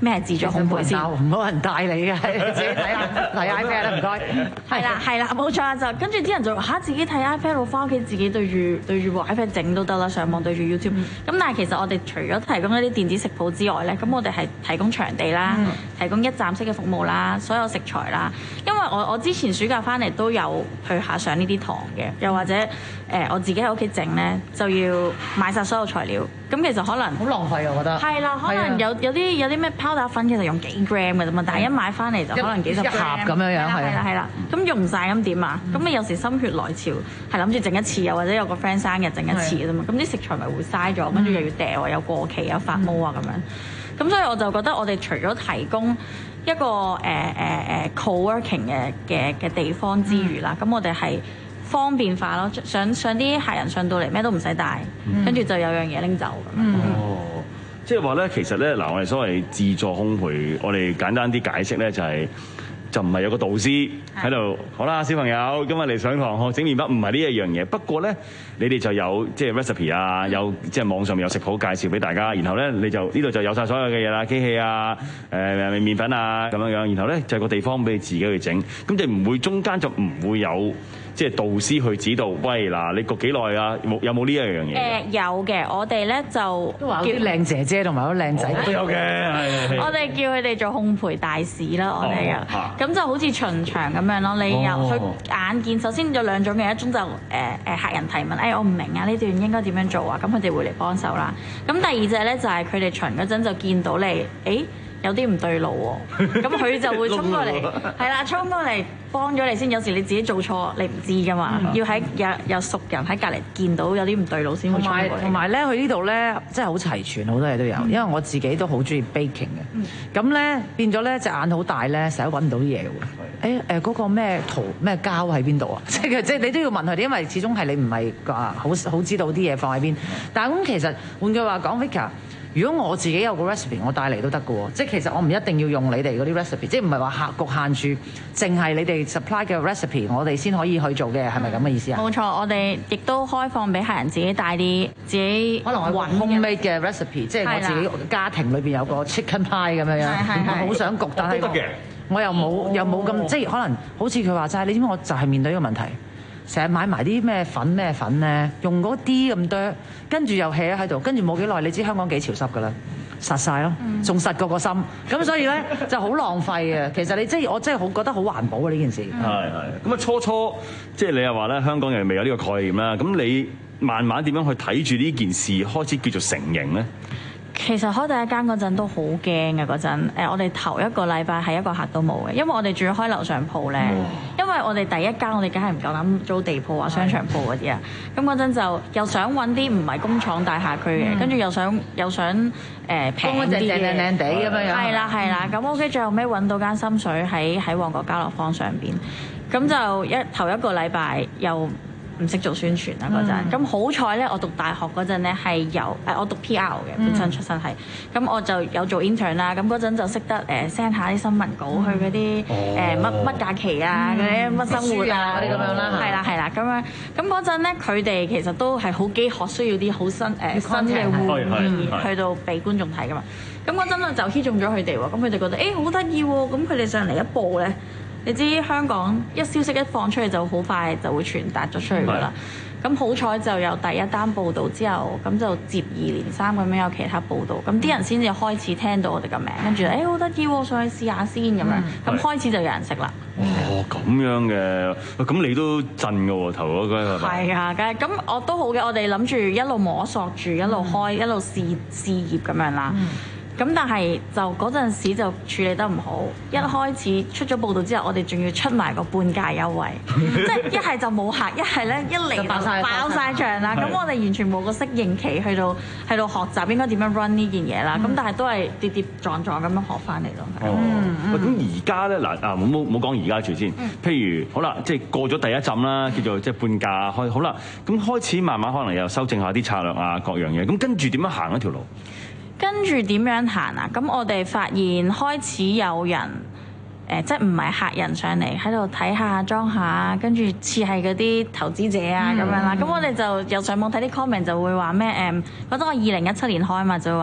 咩係自助烘焙先？ 唔好人帶你嘅，自己睇下睇 iPad 啦，唔該。 係啦係啦，冇錯就跟住啲人就話嚇自己睇 iPad 咯，翻屋企自己對住對住部 iPad 整都得啦，上網對住 YouTube。咁、嗯、但係其實我哋除咗提供一啲電子食譜之外咧，咁我哋係提供場地啦，嗯、提供一站式嘅服務啦，所有食材啦。因為我我之前暑假翻嚟都有去下上呢啲堂嘅，又或者誒、呃、我自己喺屋企整咧就要買晒所有材料。咁其實可能好浪費啊，我覺得。 係啦，可能有有啲有啲咩 powder 粉其實用幾 gram 嘅啫嘛，但係一買翻嚟就可能幾十 gram 咁樣樣。 係啦係啦，咁用唔晒咁點啊？咁你有時心血來潮係諗住整一次，又或者有個 friend 生日整一次嘅啫嘛，咁啲食材咪會嘥咗，跟住又要掉，有過期有發毛啊咁樣。咁所以我就覺得我哋除咗提供一個誒誒誒 co-working 嘅嘅嘅地方之餘啦，咁我哋係方便化咯，上上啲客人上到嚟咩都唔使帶，跟住就有樣嘢拎走咁樣。 哦，即係話咧，其實咧嗱，我哋所謂自助烘焙，我哋簡單啲解釋咧就係。就唔係有個導師喺度，好啦，小朋友今日嚟上堂學整麵包，唔係呢一樣嘢。不過咧，你哋就有即係 recipe 啊，有即係網上面有食譜介紹俾大家，然後咧你就呢度就有晒所有嘅嘢啦，機器啊、誒麵粉啊咁樣樣，然後咧就係個地方俾你自己去整，咁就唔會中間就唔會有即係導師去指導。喂嗱，你焗幾耐啊？有冇呢一樣嘢？誒、呃、有嘅，我哋咧就都話啲靚姐姐同埋啲靚仔都有嘅。 我哋叫佢哋做烘焙大使啦，我哋又咁就好似巡場咁樣咯。你又去眼見，首先有兩種嘅，一種就誒誒客人提問，誒、哎、我唔明啊，呢段應該點樣做啊？咁佢哋會嚟幫手啦。咁第二隻咧就係佢哋巡嗰陣就見到你，誒、欸。有啲唔對路喎，咁佢就會衝過嚟，係啦，衝過嚟幫咗你先。有時你自己做錯，你唔知噶嘛，嗯、要喺有有熟人喺隔離見到有啲唔對路先會衝過嚟。 同埋咧，佢呢度咧真係好齊全，好多嘢都有。嗯、因為我自己都好中意 baking 嘅，咁咧、嗯、變咗咧隻眼好大咧，成日揾唔到啲嘢喎。誒誒嗰個咩圖咩膠喺邊度啊？即係即係你都要問佢哋，因為始終係你唔係啊好好知道啲嘢放喺邊。但係咁其實換句話講 Vika。如果我自己有個 recipe， 我帶嚟都得嘅喎，即係其實我唔一定要用你哋嗰啲 recipe， 即係唔係話局限住，淨係你哋 supply 嘅 recipe， 我哋先可以去做嘅，係咪咁嘅意思啊？冇錯，我哋亦都開放俾客人自己帶啲自己可能揾 homemade 嘅 recipe， 即係我自己家庭裏邊有個 chicken pie 咁樣樣，我好想焗，但係我又冇又冇咁，即係可能好似佢話齋，你知唔知我就係面對呢個問題。成日買埋啲咩粉咩粉咧，用嗰啲咁多，跟住又 hea 喺度，跟住冇幾耐，你知香港幾潮濕㗎啦，實晒咯，仲實過個心，咁所以咧就好浪費嘅。其實你即係我真係好覺得好環保啊呢件事。係係。咁啊初初即係你又話咧，香港人未有呢個概念啦。咁你慢慢點樣去睇住呢件事開始叫做成型咧？ 其實開第一間嗰陣都好驚嘅嗰陣，誒我哋頭一個禮拜係一個客都冇嘅，因為我哋仲要開樓上鋪咧，哦、因為我哋第一間我哋梗係唔夠膽租地鋪啊、商場鋪嗰啲啊，咁嗰陣就又想揾啲唔係工廠大廈區嘅，跟住、嗯、又想又想誒平啲嘅，靚靚地咁樣樣，係啦係啦，咁 OK，最後尾揾到間心水喺喺旺角家樂坊上邊，咁就一頭一個禮拜又唔識做宣傳啦嗰陣，咁好彩咧！我讀大學嗰陣咧係有誒，我讀 P R 嘅本身出身係，咁我就有做 intern 啦。咁嗰陣就識得誒 send 下啲新聞稿去嗰啲誒乜乜假期啊，嗰啲乜生活啊嗰啲咁樣啦，係啦係啦咁樣。咁嗰陣咧，佢哋其實都係好飢渴，需要啲好新誒新嘅玩意去到俾觀眾睇噶嘛。咁嗰陣咧就 hit 中咗佢哋喎，咁佢哋覺得誒好得意喎，咁佢哋上嚟一報咧。你知香港一消息一放出去就好快就會傳達咗出去㗎啦。咁好彩就有第一單報導之後，咁就接二連三咁樣有其他報導，咁啲人先至開始聽到我哋嘅名，跟住誒好得意喎，上去試下先咁樣，咁開始就有人識啦。 哦，咁樣嘅，咁你都震㗎喎，頭嗰個係啊，梗係咁我都好嘅，我哋諗住一路摸索住，一路開，一路試試業咁樣啦。咁但係就嗰陣時就處理得唔好，一開始出咗報道之後，我哋仲要出埋個半價優惠，即係一係就冇客，一係咧一嚟就爆晒場啦。咁我哋完全冇個適應期去到喺度學習應該點樣 run 呢件嘢啦。咁、嗯、但係都係跌跌撞撞咁樣學翻嚟咯。 哦，咁而家咧嗱啊，冇冇冇講而家住先。譬如好啦，即係過咗第一陣啦，叫做即係半價開好啦，咁開始慢慢可能又修正下啲策略啊，各樣嘢。咁跟住點樣行一條路？ 跟住點樣行啊？咁我哋發現開始有人誒、呃，即係唔係客人上嚟喺度睇下裝下，跟住似係嗰啲投資者啊咁、嗯、樣啦。咁我哋就又上網睇啲 comment 就會話咩誒？覺得我二零一七年開嘛，就會話誒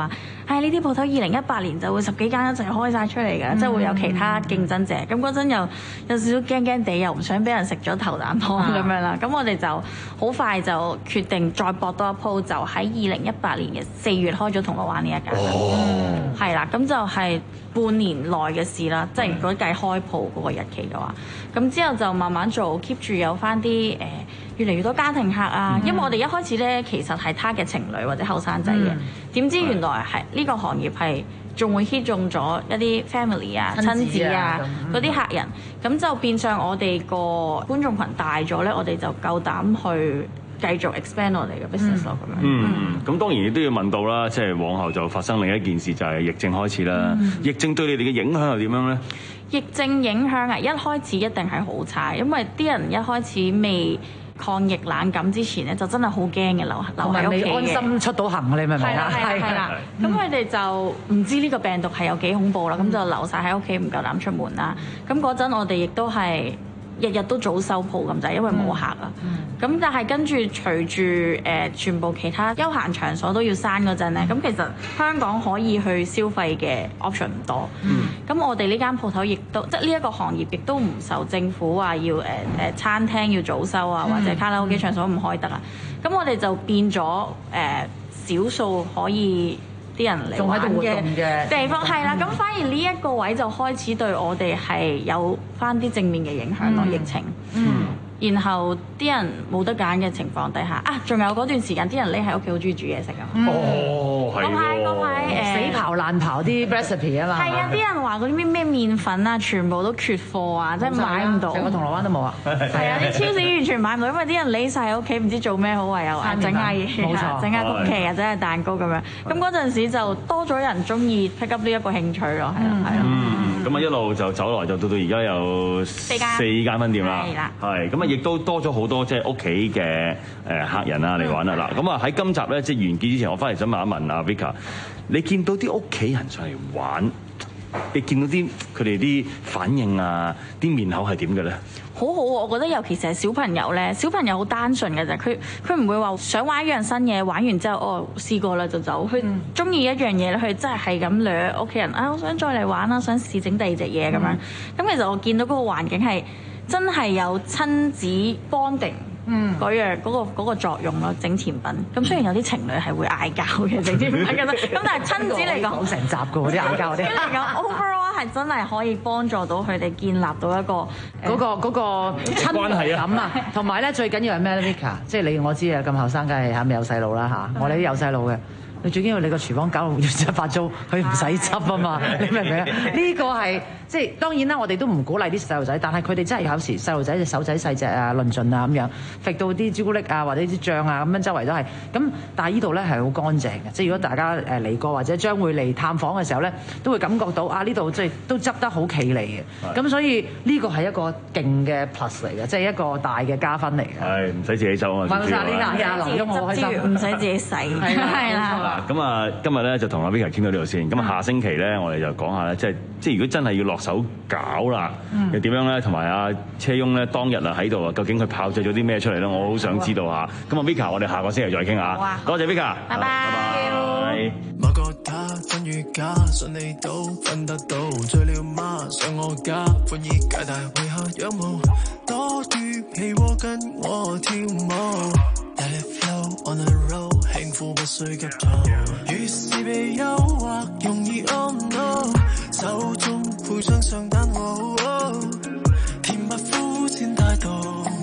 係呢啲鋪頭二零一八年就會十幾間一齊開晒出嚟嘅，嗯、即係會有其他競爭者。咁嗰陣又有少少驚驚地，又唔想俾人食咗頭啖湯咁樣啦。咁我哋就好快就決定再搏多一鋪，就喺二零一八年嘅四月開咗銅鑼灣呢一間。哦，係啦，咁就係半年內嘅事啦。即係如果計開鋪嗰個日期嘅話，咁之後就慢慢做 keep 住有翻啲誒越嚟越多家庭客啊。嗯、因為我哋一開始咧其實係 target 情侶或者後生仔嘅，點、嗯、知原來係呢個行業係仲會 hit 中咗一啲 family 啊、親子啊嗰啲客人，咁就變相我哋個觀眾群大咗咧，我哋就夠膽去繼續 expand 我哋嘅 business 咯咁樣。 嗯，咁、嗯、當然亦都要問到啦，即係往後就發生另一件事，就係疫症開始啦。嗯、疫症對你哋嘅影響係點樣咧？疫症影響啊，一開始一定係好差，因為啲人一開始未抗疫冷感之前咧，就真係好驚嘅，留留喺屋企嘅，安心出到行，你明唔明啊？係係啦，咁佢哋就唔知呢個病毒係有幾恐怖啦，咁、嗯、就留晒喺屋企，唔夠膽出門啦。咁嗰陣我哋亦都係日日都早收鋪咁滯，因為冇客啊。咁、嗯、但係跟住隨住誒、呃、全部其他休閒場所都要閂嗰陣咧，咁、嗯、其實香港可以去消費嘅 option 唔多。咁、嗯、我哋呢間鋪頭亦都即係呢一個行業亦都唔受政府話要誒誒、呃、餐廳要早收啊，或者卡拉 OK 場所唔開得啊。咁、嗯、我哋就變咗誒少數可以啲人嚟玩嘅地方係啦，咁反而呢一個位就開始對我哋係有翻啲正面嘅影響咯，疫情。嗯，然後啲人冇得揀嘅情況底下，啊，仲有嗰段時間啲人匿喺屋企好中意煮嘢食啊。哦，係。嗰排嗰排誒死刨爛刨啲 recipe 啊嘛。係啊，啲人話嗰啲咩咩麵粉啊，全部都缺貨啊，即係買唔到。成個銅鑼灣都冇啊。係啊，啲超市完全買唔到，因為啲人匿晒喺屋企，唔知做咩好，唯有啊整下嘢，冇錯，整下曲奇啊，整下蛋糕咁樣。咁嗰陣時就多咗人中意 pick up 呢一個興趣咯，係啊，係啊。 嗯，咁啊一路就走來就到到而家有四間四間分店啦。係啦。係，咁啊亦都多咗好多即係屋企嘅誒客人啊嚟玩啦。嗱，咁啊喺今集咧即係完結之前，我翻嚟想問一問阿 Vika，你見到啲屋企人上嚟玩，你見到啲佢哋啲反應啊，啲面口係點嘅咧？ 好好，我覺得尤其是係小朋友咧，小朋友好單純嘅啫，佢佢唔會話想玩一樣新嘢，玩完之後哦試過啦就走，佢中意一樣嘢咧，佢真係係咁掠屋企人啊，我想再嚟玩啦，想試整第二隻嘢咁樣。咁、嗯、其實我見到嗰個環境係真係有親子 bonding。嗯，嗰樣嗰、嗰個嗰個作用咯，整甜品。咁雖然有啲情侶係會嗌交嘅整甜品，咁但係親子嚟講，講成集嘅喎啲嗌交啲。嚟講 overall 係真係可以幫助到佢哋建立到一個嗰、嗰個嗰、嗰個親關係感啊。同埋咧最緊要係咩咧 Vika 即係你我知啊，咁後生梗係嚇未有細路啦嚇，我哋都有細路嘅。你最緊要你個廚房搞到亂七八糟，佢唔使執啊嘛，你明唔明啊？呢個係即係當然啦，我哋都唔鼓勵啲細路仔，但係佢哋真係有時細路仔隻手仔細隻啊、論盡啊咁樣，揈到啲朱古力啊或者啲醬啊咁樣周圍都係。咁但係呢度咧係好乾淨嘅，即係如果大家誒嚟過或者將會嚟探訪嘅時候咧，都會感覺到啊呢度即係都執得好企理嘅。咁所以呢個係一個勁嘅 plus 嚟嘅，即係一個大嘅加分嚟嘅。係唔使自己收啊！唔使呢個呀，留咗我開心，唔使自己洗，係啦。咁啊，今日咧就同阿 Vika 傾到呢度先。咁啊，下星期咧，我哋就講下咧，即係即係如果真係要落手搞啦，又點樣咧？同埋阿車翁咧，當日啊喺度啊，究竟佢炮製咗啲咩出嚟咧？我好想知道下。咁啊，Vika，我哋下個星期再傾下。多謝 Vika，拜拜。拜。某個他真與假，信你都分得到。醉了嗎？上我家，歡意解大為何仰慕？多於被窩跟我跳舞。Let it flow on a roll， 幸福不需急躁。於是被誘惑，容易 oh no， 手中配上上單喎，甜蜜膚淺態度，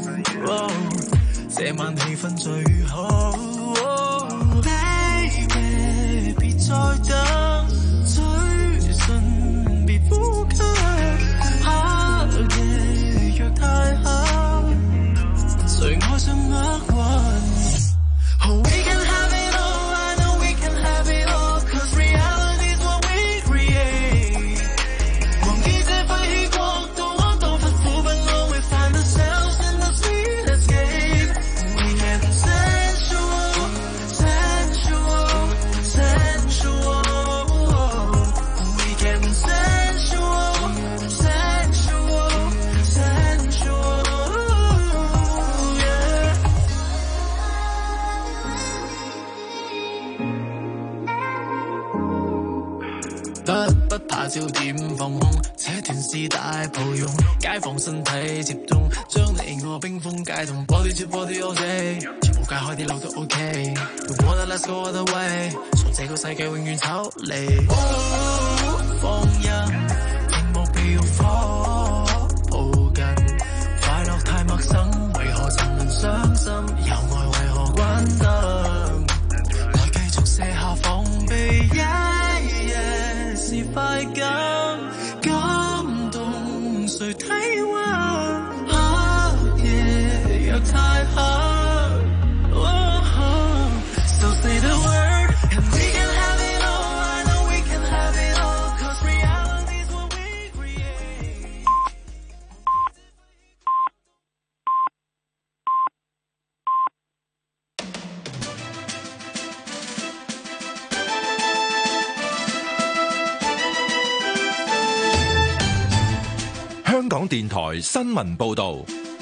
這晚氣氛最好。Baby， 別再等，最信別呼吸，黑夜若太黑，誰愛上厄運？Say 焦點放空，這段是大抱擁，解放身體接通，將你我冰封解凍 ，body to body all day， 全部解開啲路都 OK。You wanna let's go all the way， 從這個世界永遠抽離。哦，放任，屏幕被欲火抱緊，快樂太陌生，為何曾能傷心？有愛為何關燈？來繼續卸下防備。Yeah, yeah， 是快感，感動誰體溫？黑夜若太黑。So say the word, and we can have it all. I know we can have it all, 'cause reality's what we create. 香港電台新聞報導。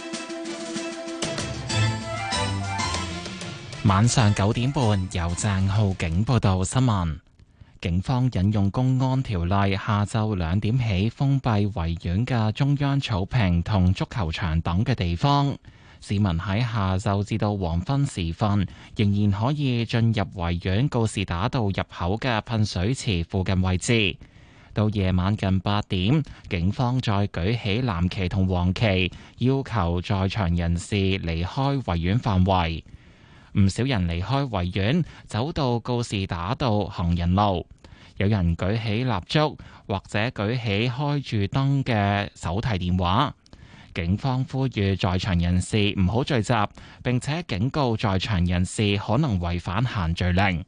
晚上九點半，由鄭浩景報道新聞。警方引用公安條例，下晝兩點起封閉維園嘅中央草坪同足球場等嘅地方。市民喺下晝至到黃昏時分，仍然可以進入維園告士打道入口嘅噴水池附近位置。到夜晚近八點，警方再舉起藍旗同黃旗，要求在場人士離開維園範圍。唔少人離開維園，走到告士打道行人路，有人舉起蠟燭或者舉起開住燈嘅手提電話。警方呼籲在場人士唔好聚集，並且警告在場人士可能違反限聚令。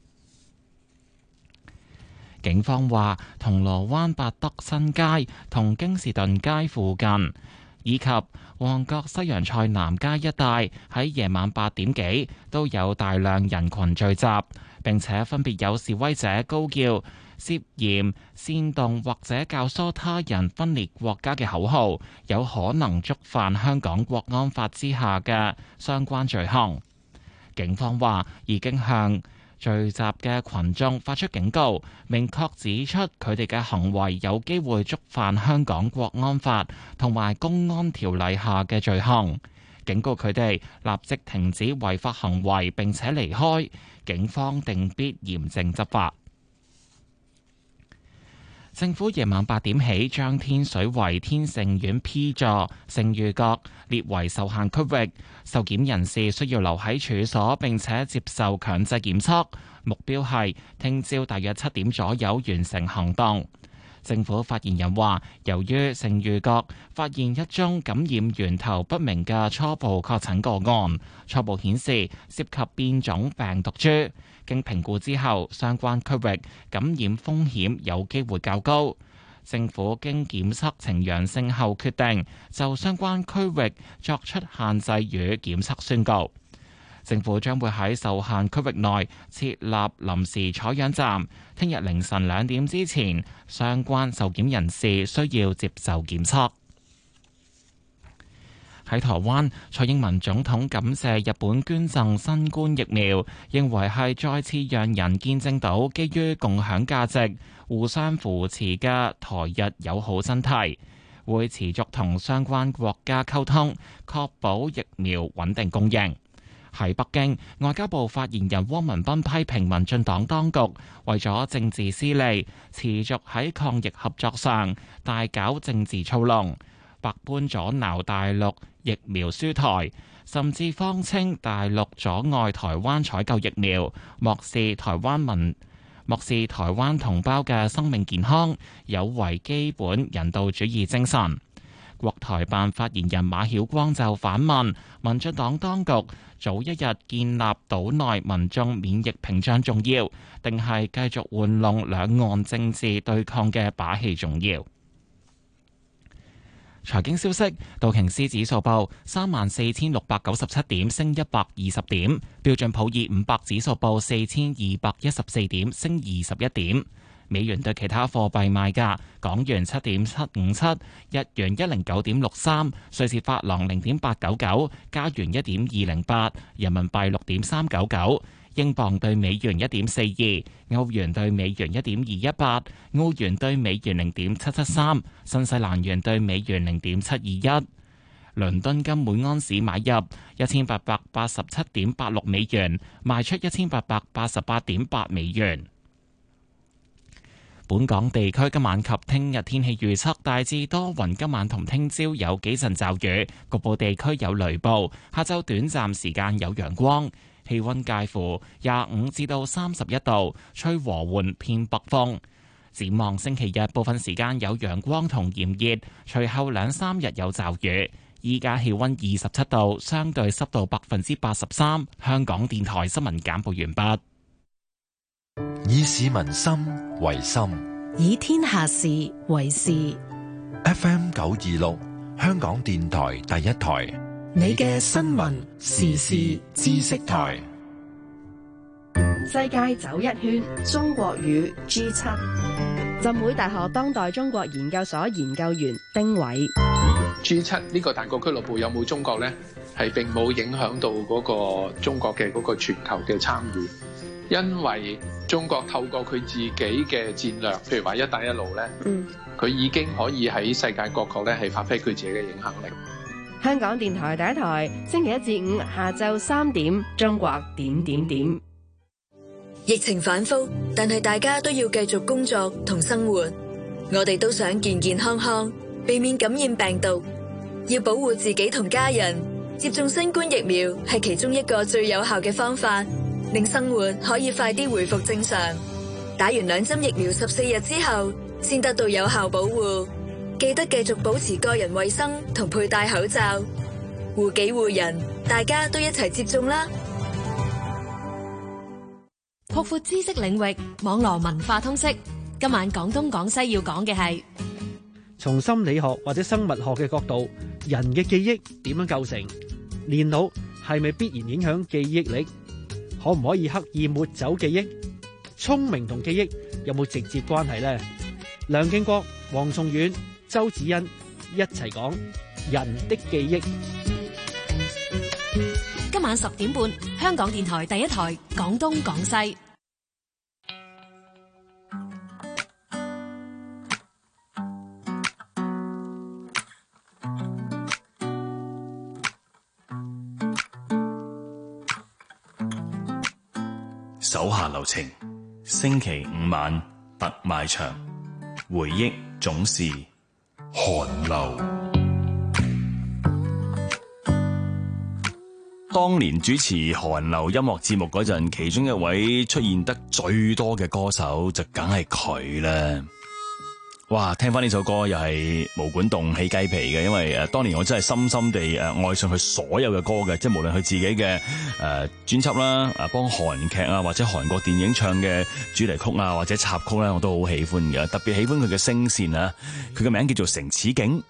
警方話，銅鑼灣百德新街同京士頓街附近，以及旺角西洋菜南街一帶喺夜晚八點幾都有大量人群聚集，並且分別有示威者高叫涉嫌煽動或者教唆他人分裂國家嘅口號，有可能觸犯香港國安法之下嘅相關罪行。警方話已經向聚集嘅群眾發出警告，明確指出佢哋嘅行為有機會觸犯香港國安法同埋公安條例下嘅罪行，警告佢哋立即停止違法行為並且離開，警方定必嚴正執法。政府夜晚八點起將天水圍天盛苑 P 座盛譽閣列為受限區域，受檢人士需要留喺處所並且接受強制檢測，目標係聽朝大約七點左右完成行動。政府發言人話，由於盛譽閣發現一宗感染源頭不明嘅初步確診個案，初步顯示涉及變種病毒株。經評估之後，相關區域感染風險有機會較高。政府經檢測呈陽性後，決定就相關區域作出限制與檢測宣告。政府將會喺受限區域內設立臨時採樣站，聽日凌晨兩點之前，相關受檢人士需要接受檢測。喺台灣，蔡英文總統感謝日本捐贈新冠疫苗，認為係再次讓人見證到基於共享價值、互相扶持嘅台日友好真諦，會持續同相關國家溝通，確保疫苗穩定供應。喺北京，外交部發言人汪文斌批評民進黨當局為咗政治私利，持續喺抗疫合作上大搞政治操弄，百般阻撓大陸疫苗輸台，甚至謊稱大陸阻礙台灣採購疫苗，漠視台灣民漠視台灣同胞嘅生命健康，有違基本人道主義精神。國台辦發言人馬曉光就反問民進黨當局，早一日建立島內民眾免疫屏障重要，定係繼續玩弄兩岸政治對抗嘅把戲重要？財經消息，道瓊斯指數報三萬四千六百九十七點，升一百二十點；標準普爾五百指數報四千二百一十四點，升二十一點。美元對其他貨幣賣價：港元七點七五七，日元一零九點六三，瑞士法郎零點八九九，加元一點二零八，人民幣六點三九九， 英鎊對美元一點四二，歐元對美元一點二一八，澳元對美元零點七七三，新西蘭元對美元零點七二一。倫敦金每安士買入一千八百八十七點八六美元，賣出一千八百八十八點八美元。本港地區今晚及聽日天氣預測大致多雲，今晚同聽朝有幾陣驟雨，局部地區有雷暴。下晝短暫時間有陽光，氣溫介乎廿五至到三十一度，吹和緩偏北風。展望星期日部分時間有陽光同炎熱，隨後兩三日有驟雨。依家氣溫二十七度，相對濕度百分之八十三。香港電台新聞簡報完畢。 以市民心為心， 以天下事為事。 F M 九二六，香港電台第一台， 你嘅新聞時事知識台。 世界走一圈，中國與 G 七。浸會大學當代中國研究所研究員丁偉。 G 七呢個大國俱樂部有冇中國呢？係並冇影響到嗰個中國嘅嗰個全球嘅參與，因為中國透過佢自己嘅戰略，譬如話一帶一路咧，佢、嗯、已經可以喺世界各國咧係發揮佢自己嘅影響力。 香港電台第一台，星期一至五下晝三點，中國點點點。 疫情反覆，但係大家都要繼續工作同生活，我哋都想健健康康，避免感染病毒，要保護自己同家人。接種新冠疫苗係其中一個最有效嘅方法，令生活可以快啲回復正常。打完兩針疫苗十四日之後，先得到有效保護。記得繼續保持個人衛生同佩戴口罩，護己護人，大家都一齊接種啦！ 擴闊知識領域，網絡文化通識。今晚廣東廣西要講嘅係從心理學或者生物學嘅角度，人嘅記憶點樣構成？練腦係咪必然影響記憶力？可唔可以刻意抹走記憶？聰明同記憶有冇直接關係呢？梁敬國、黃崇遠、周子欣一齊講人的記憶。 今晚十點半，香港電台第一台廣東廣西。 手下留情，星期五晚特賣場，回憶總是寒流。當年主持韓流音樂節目嗰陣，其中一位出現得最多嘅歌手就梗係佢啦。哇，聽翻呢首歌又係毛管戙起雞皮嘅，因為誒、呃、當年我真係深深地誒、呃、愛上佢所有嘅歌嘅，即係無論佢自己嘅誒、呃、專輯啦，誒幫韓劇啊或者韓國電影唱嘅主題曲啊或者插曲咧，我都好喜歡嘅，特別喜歡佢嘅聲線啊，佢嘅名叫做城此景。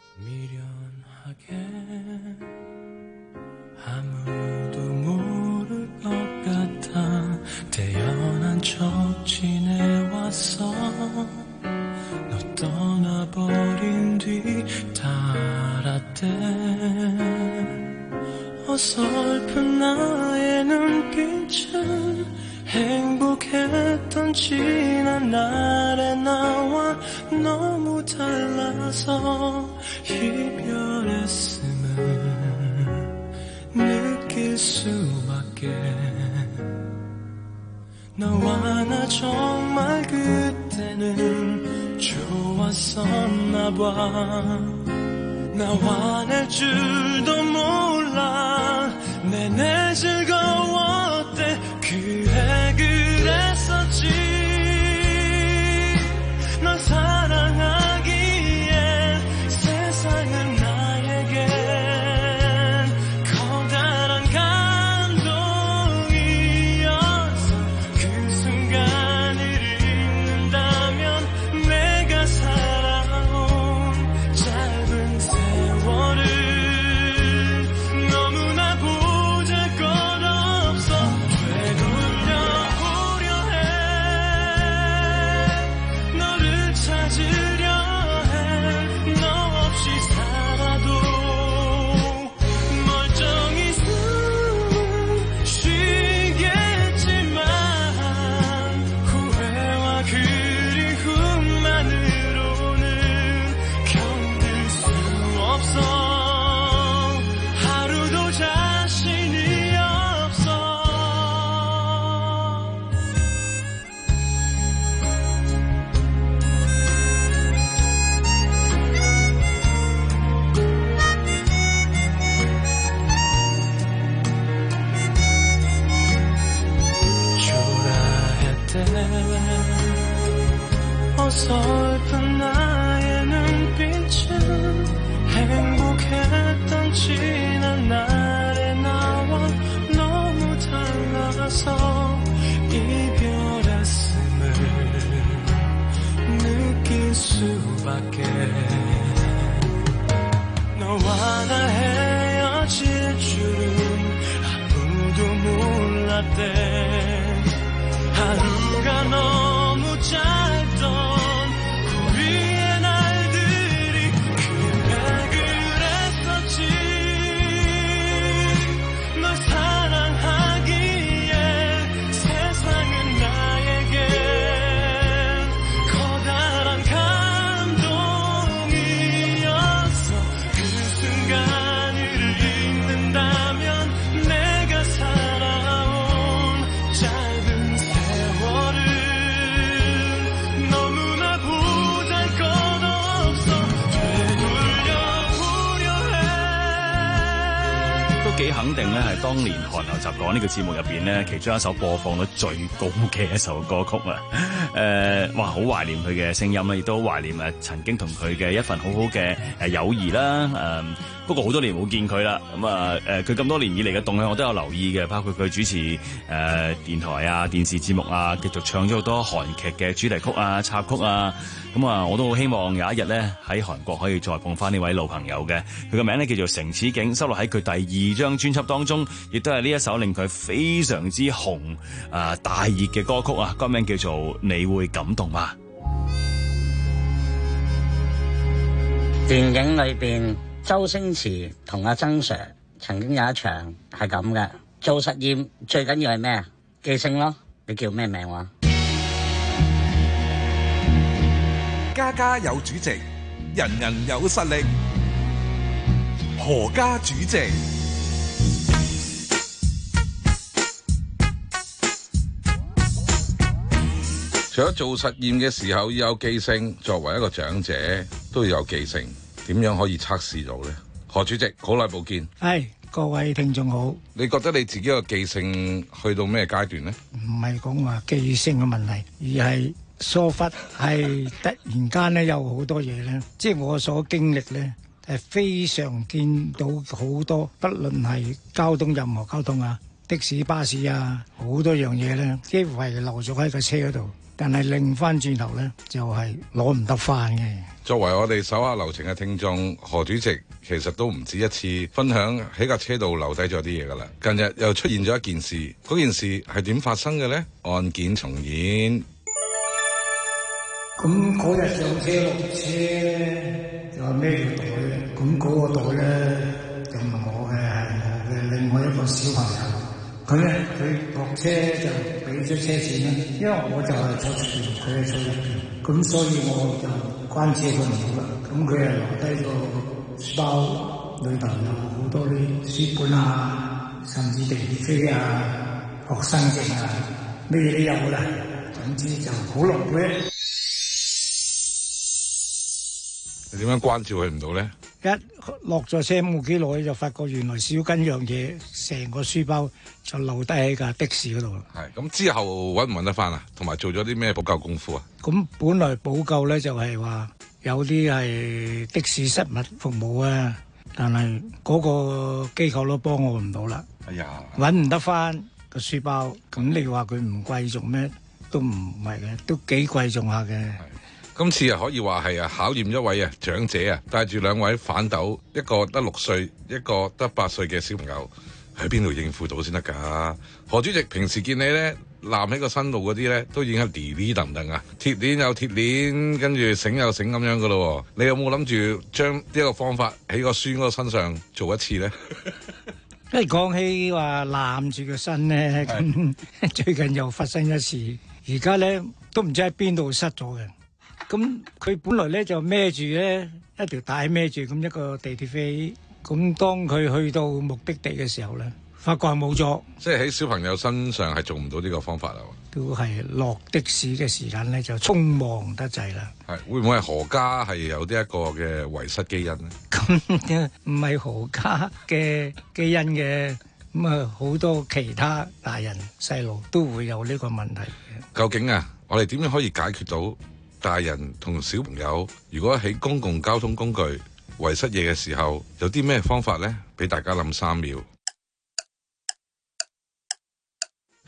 때 하루가 너무 짧던 우리의 날들이 그날 그랬었지. 널 사랑하기에 세상은 나에게 커다란 감동이었어. 그 순간을 잊는다면 내가 살아온 짧은 세월은 너무나 보잘것없어. 되돌려보려 해. 都幾肯定咧，係當年《韓流雜講》呢個節目入邊咧，其中一首播放率最高嘅一首歌曲啊！誒、哇，好懷念佢嘅聲音啦，亦都懷念誒曾經同佢嘅一份好好嘅誒友誼啦。誒、不過好多年冇見佢啦，咁啊誒，佢咁多年以嚟嘅動向我都有留意嘅，包括佢主持誒、呃、電台啊、電視節目啊，繼續唱咗好多韓劇嘅主題曲啊、插曲啊。咁啊，我都好希望有一日咧喺韓國可以再碰翻呢位老朋友嘅。佢個名咧叫做城此景，收錄喺佢第二張專輯當中，亦都係呢一首令佢非常之紅啊、大熱嘅歌曲啊，歌名叫做《你會感動嗎》。 電影裏邊，周星馳同阿曾 Sir 曾經有一場係咁嘅，做實驗最緊要係咩啊？記性咯。你叫咩名話？ 家家有主席，人人有實力。何家主席。 除咗做實驗嘅時候要有記性，作為一個長者都要有記性，點樣可以測試到呢？何主席，好耐冇見。 係，各位聽眾好。 你覺得你自己個記性去到咩階段呢？ 唔係講話記性嘅問題，而係疏忽，係突然間咧有好多嘢咧，即係我所經歷咧係非常見到好多，不論係交通任何交通啊，的士、巴士啊，好多樣嘢咧，幾乎係留咗喺個車嗰度。但係擰翻轉頭咧，就係攞唔得翻嘅。 作為我哋手下留情嘅聽眾，何主席其實都唔止一次分享喺架車度留低咗啲嘢噶啦。近日又出現咗一件事，嗰件事係點發生嘅呢？案件重演。 咁嗰日上車落車咧，就孭條袋，咁嗰個袋咧就唔係我嘅，係我嘅另外一個小朋友。佢咧，佢落車就俾咗車錢啦，因為我就係坐出邊，佢係坐入邊，咁所以我就關車佢唔到啦。咁佢係留低個書包，裏頭有好多啲書本啊，甚至地鐵飛啊、學生證啊，咩嘢都有啦。總之就好狼狽。 你點樣關照佢唔到咧？ 一落咗車冇幾耐就發覺原來少緊樣嘢，成個書包就留低喺架的士嗰度啦。 係咁之後揾唔揾得翻啊？同埋做咗啲咩補救功夫啊？ 咁本來補救咧就係話有啲係的士失物服務啊，但係嗰個機構都幫我唔到啦。 哎呀， 揾唔得翻個書包，咁你話佢唔貴重咩？都唔係嘅，都幾貴重下嘅。 今次啊，可以話係啊考驗一位啊長者啊，帶住兩位反斗，一個得六歲，一個得八歲嘅小朋友，喺邊度應付到先得㗎？何主席平時見你咧攬喺個身度嗰啲咧，都已經係啲啲噔噔啊，鐵鏈有鐵鏈，跟住繩有繩咁樣㗎咯。你有冇諗住將呢一個方法喺個孫嗰個身上做一次咧？ 一講起話攬住個身咧，咁最近又發生一事，而家咧都唔知喺邊度失咗嘅。咁佢本來咧就孭住咧一條帶孭住咁一個地鐵飛，咁當佢去到目的地嘅時候咧，發覺係冇咗。 即係喺小朋友身上係做唔到呢個方法啦。 都係落的士嘅時間咧就匆忙得滯啦。 係會唔會係何家係有呢一個嘅遺失基因咧？ 咁唔係何家嘅基因嘅，咁啊好多其他大人細路都會有呢個問題嘅。 究竟啊，我哋點樣可以解決到？大人同小朋友，如果喺公共交通工具遺失嘢嘅時候，有啲咩方法呢？俾大家諗三秒。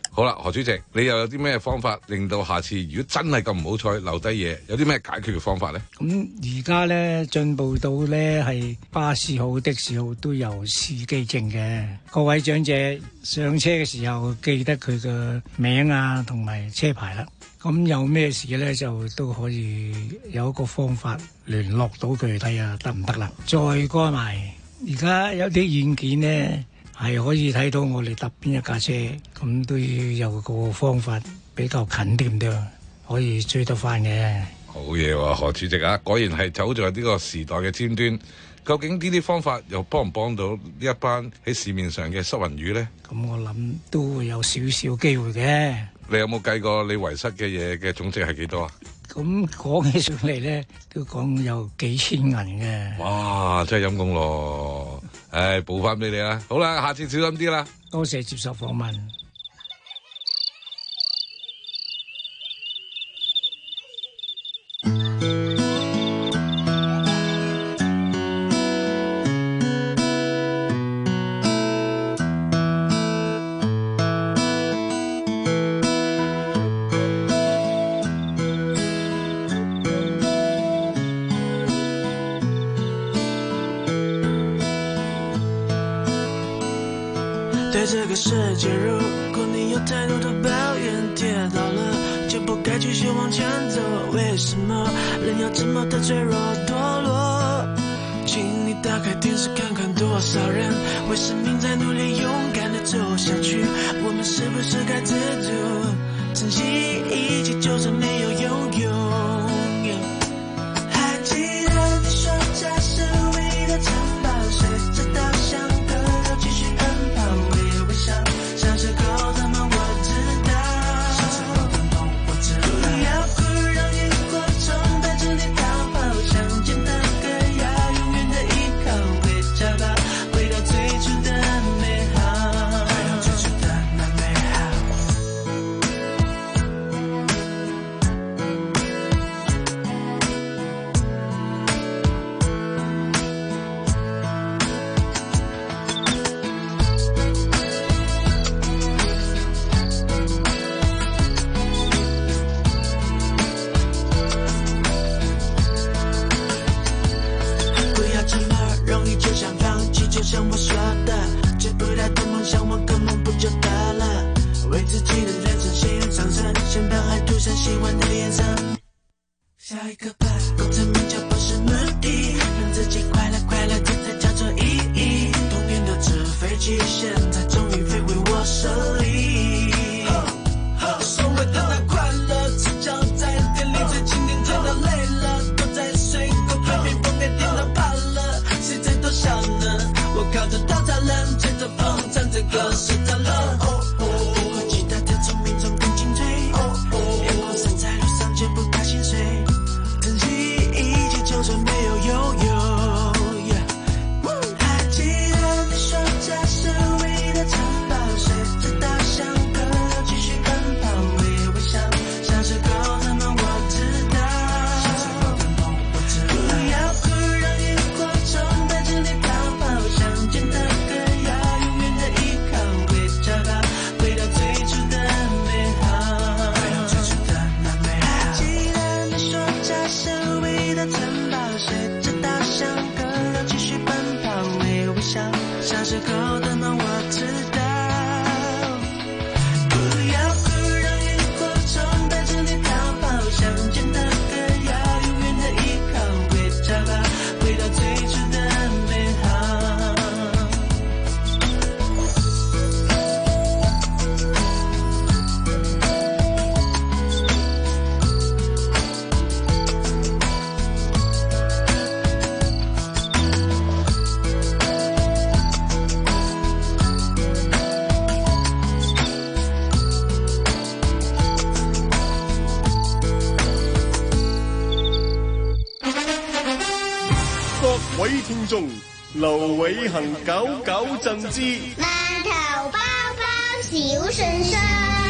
好啦，何主席，你又有啲咩方法令到下次如果真係咁唔好彩留低嘢，有啲咩解決嘅方法呢？ 咁而家咧進步到咧係巴士好、的士好都有司機證嘅，各位長者上車嘅時候記得佢嘅名啊同埋車牌啦。咁有咩事咧就都可以有一個方法聯絡到佢睇下得唔得啦。再加埋而家有啲軟件咧係可以睇到我哋搭邊一架車，咁都要有個方法比較近啲啲，可以追得翻嘅。 好嘢喎，何主席啊，果然係走在呢個時代嘅尖端。究竟呢啲方法又幫唔幫到呢一班喺市面上嘅失魂魚呢？ 咁我諗都會有少少機會嘅。 你有冇計過你遺失嘅嘢嘅總值係幾多啊？ 咁講起上嚟咧，都講有幾千銀嘅。 哇，真係陰公咯！唉，補翻俾你啦。好啦，下次小心啲啦。 多謝接受訪問。 对这个世界，如果你有太多的抱怨，跌倒了就不该继续往前走。为什么人要这么的脆弱堕落？请你打开电视看看，多少人为生命在努力，勇敢的走下去。我们是不是该知足，珍惜一切，就算没有拥有。还记得你说这是唯一的城堡，谁知道像个又继续奔跑，微微笑，像是狗的梦，我知道，像是狗的梦，我知道。不要哭，让萤火虫带着你逃跑，想见的歌要永远的依靠，会找到回到最初的美好，回到最初的那美好。不要这么容易就想放弃，就像我说的，追不到的梦想，我个梦不就得了？为自己的人生写上上升，先把爱涂上喜欢的脸上。下一个吧，功成名就不是目的，让自己快乐快乐，这才叫做意义。童年的纸飞机，现在终于飞回我手里。所谓的那快乐，赤脚在店里最经典，甜到累了，躲在水沟对面封面电脑怕了，谁在偷笑呢？我靠着稻草人，吹着风，唱着歌，睡着了。苹果吉他的聪明中更精粹，阳光洒在路上却不怕心碎，珍惜一切，就算没有拥有。还记得你说这是唯一的城堡，谁知道像个又继续奔跑，微微笑，像是狗的梦，我知道，像是狗的梦，我知道。不要哭，让萤火虫带着你逃跑，想见的歌要永远的依靠，会找到回到最初的美好，回到最初的那美好。还记得你说这是唯一的城堡，谁知道像个又继续奔跑，微微笑，像是狗的梦，我知道。不要哭，让萤火虫带着你逃跑，想见的歌要永远的依靠，会找到回到最初的美好。 各位聽眾，劉偉恒九九贈之饅頭包包小信箱。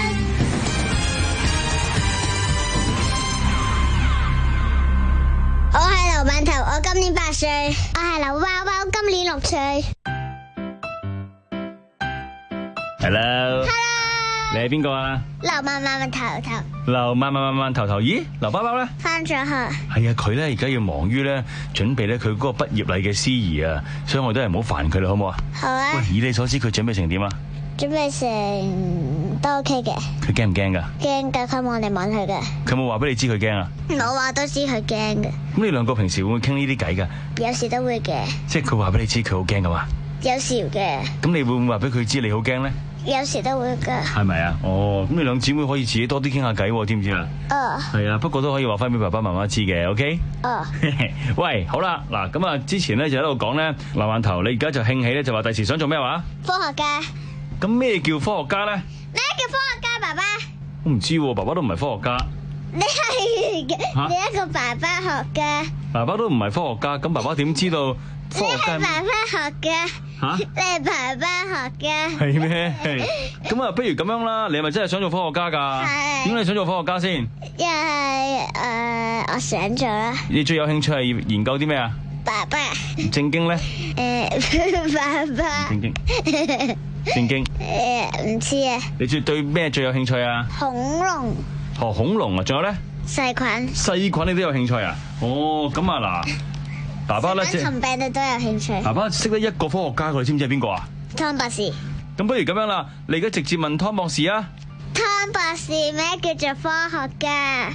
我係劉饅頭，我今年八歲。我係劉包包，今年六歲。 Hello。 Hello。 你係邊個啊？ 劉慢慢慢頭頭。 劉慢慢慢慢頭頭，咦？劉包包咧？ 翻咗去。 係啊，佢咧而家要忙於咧準備咧佢嗰個畢業禮嘅司儀啊，所以我都係唔好煩佢啦，好唔好啊？ 好啊。 喂，以你所知佢準備成點啊？ 準備成都 OK 嘅。 佢驚唔驚噶？ 驚噶，佢望嚟望去嘅。 佢冇話俾你知佢驚啊？ 我話都知佢驚嘅。 咁你兩個平時會唔會傾呢啲偈噶？ 有時都會嘅。 即係佢話俾你知佢好驚噶嘛？ 有時嘅。 咁你會唔會話俾佢知你好驚咧？ 有時都會噶。 係咪啊？哦，咁你兩姊妹可以自己多啲傾下偈，知唔知啊？ 哦。 係啊，不過都可以話翻俾爸爸媽媽知嘅 ，OK？ 哦。 喂，好啦，嗱，咁啊，之前咧就喺度講咧，劉饅頭，你而家就興起咧，就話第時想做咩話？ 科學家。 咁咩叫科學家咧？ 咩叫科學家，爸爸？ 我唔知喎，爸爸都唔係科學家。 你係嘅，你一個爸爸學家。 爸爸都唔係科學家，咁爸爸點知道科學家？ 你係爸爸學家。吓？你係爸爸學家。 係咩？咁啊，不如咁樣啦，你係咪真係想做科學家㗎？係。點解你想做科學家先？ 因為誒，我想做啦。 你最有興趣係研究啲咩啊？ 爸爸。 正經咧？ 誒，爸爸。 正經。正經。 誒，唔知啊。 你最對咩最有興趣啊？ 恐龍。 哦，恐龍啊，仲有咧？ 細菌。細菌你都有興趣啊？哦，咁啊嗱，爸爸咧即係同病毒都有興趣。 爸爸識得一個科學家，你知唔知係邊個啊？ 湯博士。 咁不如咁樣啦，你而家直接問湯博士啊。 湯博士，咩叫做科學家？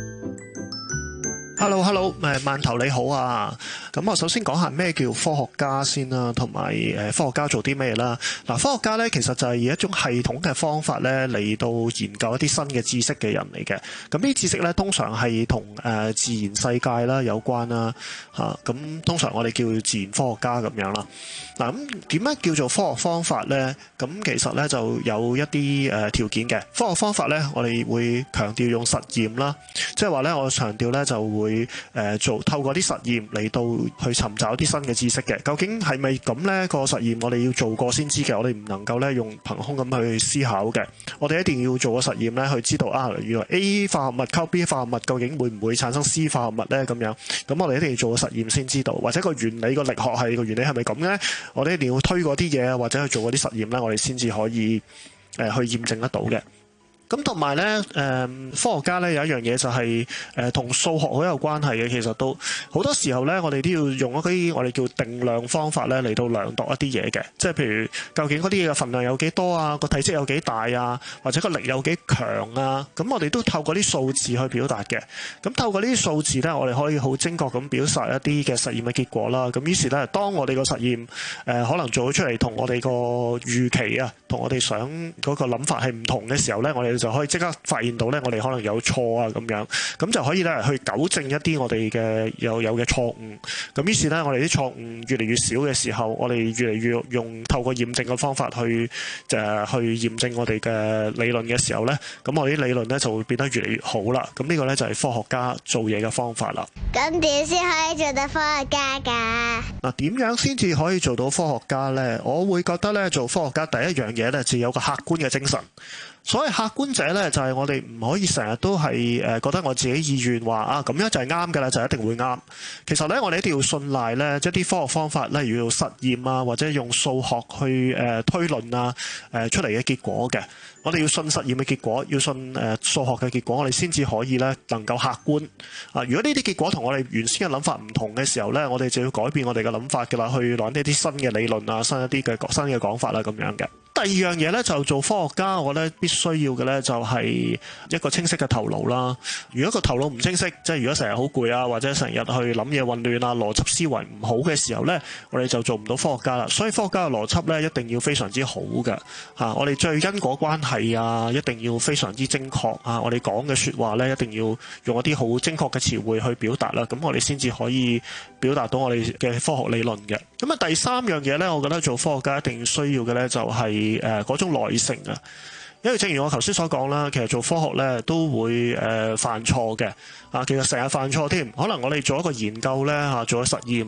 Hello，Hello， 誒饅頭你好啊！咁我首先講下咩叫科學家先啦，同埋誒科學家做啲咩啦？嗱，科學家咧其實就係以一種系統嘅方法咧嚟到研究一啲新嘅知識嘅人嚟嘅。咁呢啲知識咧通常係同誒自然世界啦有關啦嚇。咁通常我哋叫自然科學家咁樣啦。嗱，咁點樣叫做科學方法咧？咁其實咧就有一啲誒條件嘅。科學方法咧，我哋會強調用實驗啦，即係話咧我強調咧就會。會誒做透過啲實驗嚟到去尋找啲新嘅知識嘅，究竟係咪咁呢？個實驗我哋要做過先知嘅，我哋唔能夠咧用憑空咁去思考嘅，我哋一定要做個實驗咧去知道啊，原來 A 化合物溝 B 化合物究竟會唔會產生 C 化合物呢？咁樣，咁我哋一定要做個實驗先知道，或者個原理個力學係個原理係咪咁呢？我哋一定要推嗰啲嘢或者去做嗰啲實驗咧，我哋先至可以誒去驗證得到嘅。咁同埋咧，誒科學家咧有一樣嘢就係誒同數學好有關係嘅。其實都好多時候咧，我哋都要用一啲我哋叫定量方法咧嚟到量度一啲嘢嘅。即係譬如究竟嗰啲嘢嘅份量有幾多啊？個體積有幾大啊？或者個力有幾強啊？咁我哋都透過啲數字去表達嘅。咁透過呢啲數字咧，我哋可以好精確咁表達一啲嘅實驗嘅結果啦。咁於是咧，當我哋個實驗誒可能做咗出嚟同我哋個預期啊，同我哋想嗰個諗法係唔同嘅時候咧，我哋就可以即刻發現到咧，我哋可能有錯啊咁樣，咁就可以咧去糾正一啲我哋嘅有有嘅錯誤。咁於是咧，我哋啲錯誤越嚟越少嘅時候，我哋越嚟越用透過驗證嘅方法去就去驗證我哋嘅理論嘅時候咧，咁我哋啲理論咧就會變得越嚟越好啦。咁呢個咧就係科學家做嘢嘅方法啦。 咁點先可以做到科學家㗎？ 嗱，點樣先至可以做到科學家咧？我會覺得咧，做科學家第一樣嘢咧，就有個客觀嘅精神。所謂客觀者咧，就係我哋唔可以成日都係誒覺得我自己意願話啊咁樣就係啱㗎啦，就一定會啱。其實咧，我哋一定要信賴咧，即係啲科學方法，例如用實驗啊，或者用數學去誒推論啊誒出嚟嘅結果嘅。我哋要信實驗嘅結果，要信誒數學嘅結果，我哋先至可以咧能夠客觀啊。如果呢啲結果同我哋原先嘅諗法唔同嘅時候咧，我哋就要改變我哋嘅諗法㗎啦，去攞呢啲新嘅理論啊，新一啲嘅新嘅講法啦咁樣嘅。第二樣嘢咧就做科學家，我覺得必須要嘅咧就係一個清晰嘅頭腦啦。如果個頭腦唔清晰，即係如果成日好攰啊，或者成日去諗嘢混亂啊，邏輯思維唔好嘅時候咧，我哋就做唔到科學家啦。所以科學家嘅邏輯咧一定要非常之好嘅嚇，我哋最因果關係啊，一定要非常之精確啊。我哋講嘅説話咧，一定要用一啲好精確嘅詞彙去表達啦。咁我哋先至可以表達到我哋嘅科學理論嘅。咁啊，第三樣嘢咧，我覺得做科學家一定需要嘅咧就係、是。誒嗰種耐性啊，因為正如我頭先所講啦，其實做科學咧都會誒、呃、犯錯嘅啊，其實成日犯錯添。可能我哋做一個研究咧嚇，做咗實驗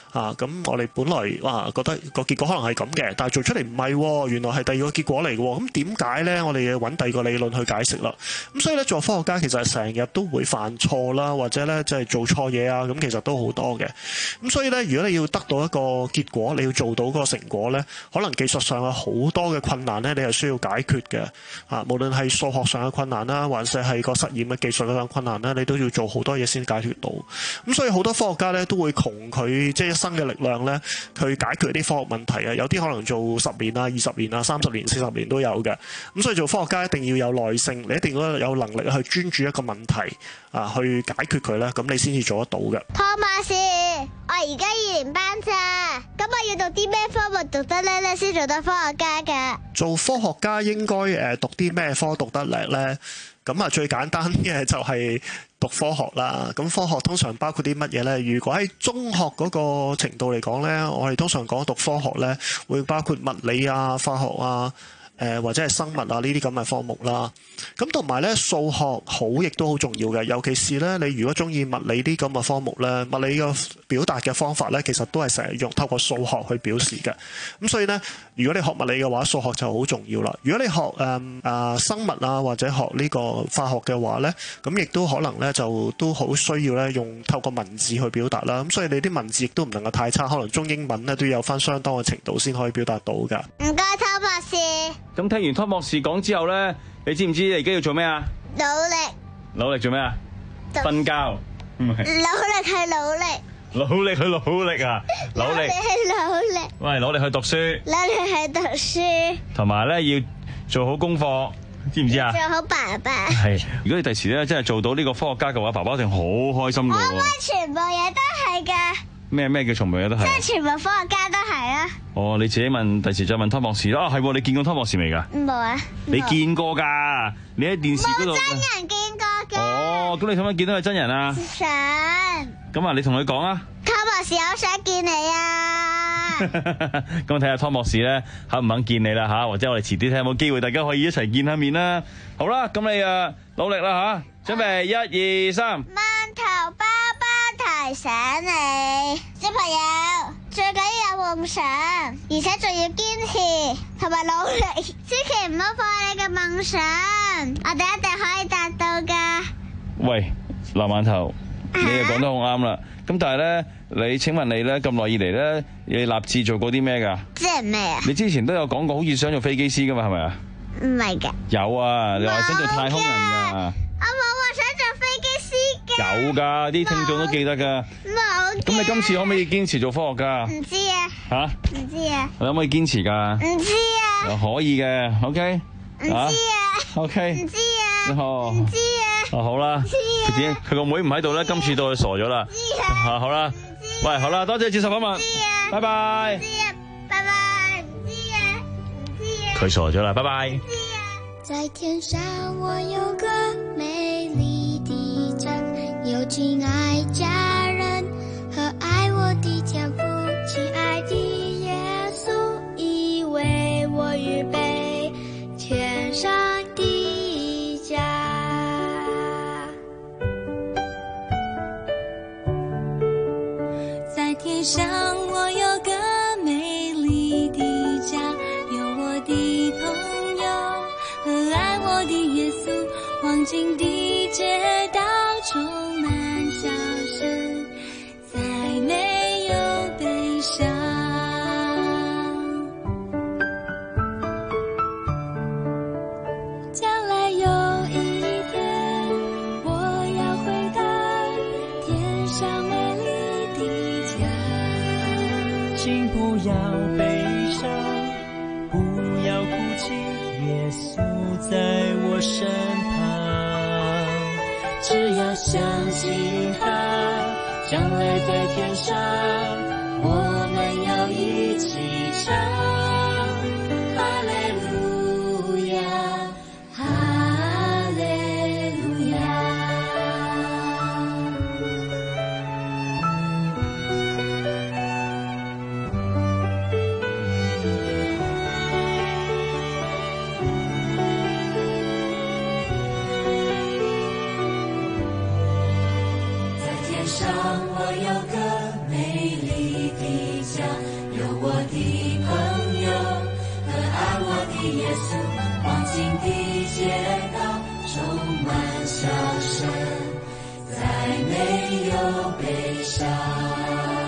啊，咁我哋本來哇覺得個結果可能係咁嘅，但係做出嚟唔係，原來係第二個結果嚟嘅。咁點解呢？我哋要揾第二個理論去解釋啦。咁所以咧，做科學家其實係成日都會犯錯啦，或者咧即係做錯嘢啊。咁其實都好多嘅。咁所以咧，如果你要得到一個結果，你要做到嗰個成果咧，可能技術上有好多嘅困難咧，你係需要解決嘅。啊，無論係數學上嘅困難啦，還是係個實驗嘅技術上嘅困難咧，你都要做好多嘢先解決到。咁所以好多科學家咧都會窮佢即係一生嘅力量咧，去解決啲科學問題啊。有啲可能做十年啊、二十年啊、三十年、四十年都有嘅。咁所以做科學家一定要有耐性，你一定要有能力去專注一個問題啊，去解決佢咧，咁你先至做得到嘅。 托馬斯，我而家二年班咋，咁我要讀啲咩科目讀得叻咧，先做到科學家㗎？做科學家應該誒讀啲咩科讀得叻咧？咁啊，最簡單嘅就係讀科學啦。咁科學通常包括啲乜嘢咧？如果喺中學嗰個程度嚟講咧，我哋通常講讀科學咧，會包括物理啊、化學啊。誒或者係生物啊呢啲咁嘅科目啦，咁同埋咧數學好亦都好重要嘅，尤其是咧你如果中意物理啲咁嘅科目咧，物理嘅表達嘅方法咧，其實都係成日用透過數學去表示嘅。咁所以咧，如果你學物理嘅話，數學就好重要啦。如果你學誒誒、呃、生物啊或者學呢個化學嘅話咧，咁亦都可能咧就都好需要咧用透過文字去表達啦。咁所以你啲文字亦都唔能夠太差，可能中英文咧都有翻相當嘅程度先可以表達到㗎。 唔該，湯博士。 咁聽完湯博士講之後咧，你知唔知你而家要做咩啊？ 努力。 努力做咩啊？瞓覺。 努力去努力。 努力去努力啊！努力去努力。 喂，努力去讀書。 努力去讀書。同埋咧要做好功課，知唔知啊？ 做好爸爸。 係，如果你第時咧真係做到呢個科學家嘅話，爸爸一定好開心㗎喎。 我覺得全部嘢都係㗎。 咩咩叫全部嘢都係？ 即係全部科學家都係啊！ 哦，你自己問，第時再問湯博士啦。啊，係喎，你見過湯博士未㗎？ 冇啊！ 你見過㗎？你喺電視嗰度。 冇真人見過嘅。 哦，咁你想唔想見到佢真人啊？ 想。 咁啊，你同佢講啊。 湯博士，我想見你啊！ 咁睇下湯博士咧肯唔肯見你啦嚇，或者我哋遲啲睇有冇機會，大家可以一齊見下面啦。好啦，咁你啊努力啦嚇，準備一二三。 饅頭包包提醒你，小朋友最緊要有夢想，而且仲要堅持同埋努力，千祈唔好放棄你嘅夢想，我哋一定可以達到噶。 喂，藍饅頭，你又講得好啱啦。咁但係咧，你請問你咧咁耐以嚟咧，你立志做過啲咩噶？ 即係咩啊？ 你之前都有講過，好似想做飛機師噶嘛，係咪啊？ 唔係嘅。 有啊，你話想做太空人噶。 我冇話想做飛機師嘅。 有噶，啲聽眾都記得噶。 冇。 咁你今次可唔可以堅持做科學家？ 唔知啊。吓？唔知啊。 你可唔可以堅持噶？ 唔知啊。 可以嘅 ，OK。 唔知啊。 OK。 唔知啊。 哦。 唔知啊。 哦，好啦。佢點？佢個妹唔喺度咧，今次到佢傻咗啦。 知啊。 好啦。喂，好啦，多謝接受訪問。 知啊。 拜拜。 知啊。拜拜。唔知啊。唔知啊。 佢傻咗啦，拜拜。 在天上我有個美麗的家，有親愛家人和愛我的天父，親愛的耶穌已為我預備天上的家。在天上我有個美麗的家，有我的朋友和愛我的耶穌，黃金的街道充滿笑聲，再沒有悲傷。將來有一天，我要回到天上美麗的家。 請不要悲傷，不要哭泣，耶穌在我身旁，只要相信他，將來在天上，我們要一起唱，哈利路亞，哈利路亞。上我有個美麗的耶穌，黃金的街道充滿笑聲，再沒有悲傷。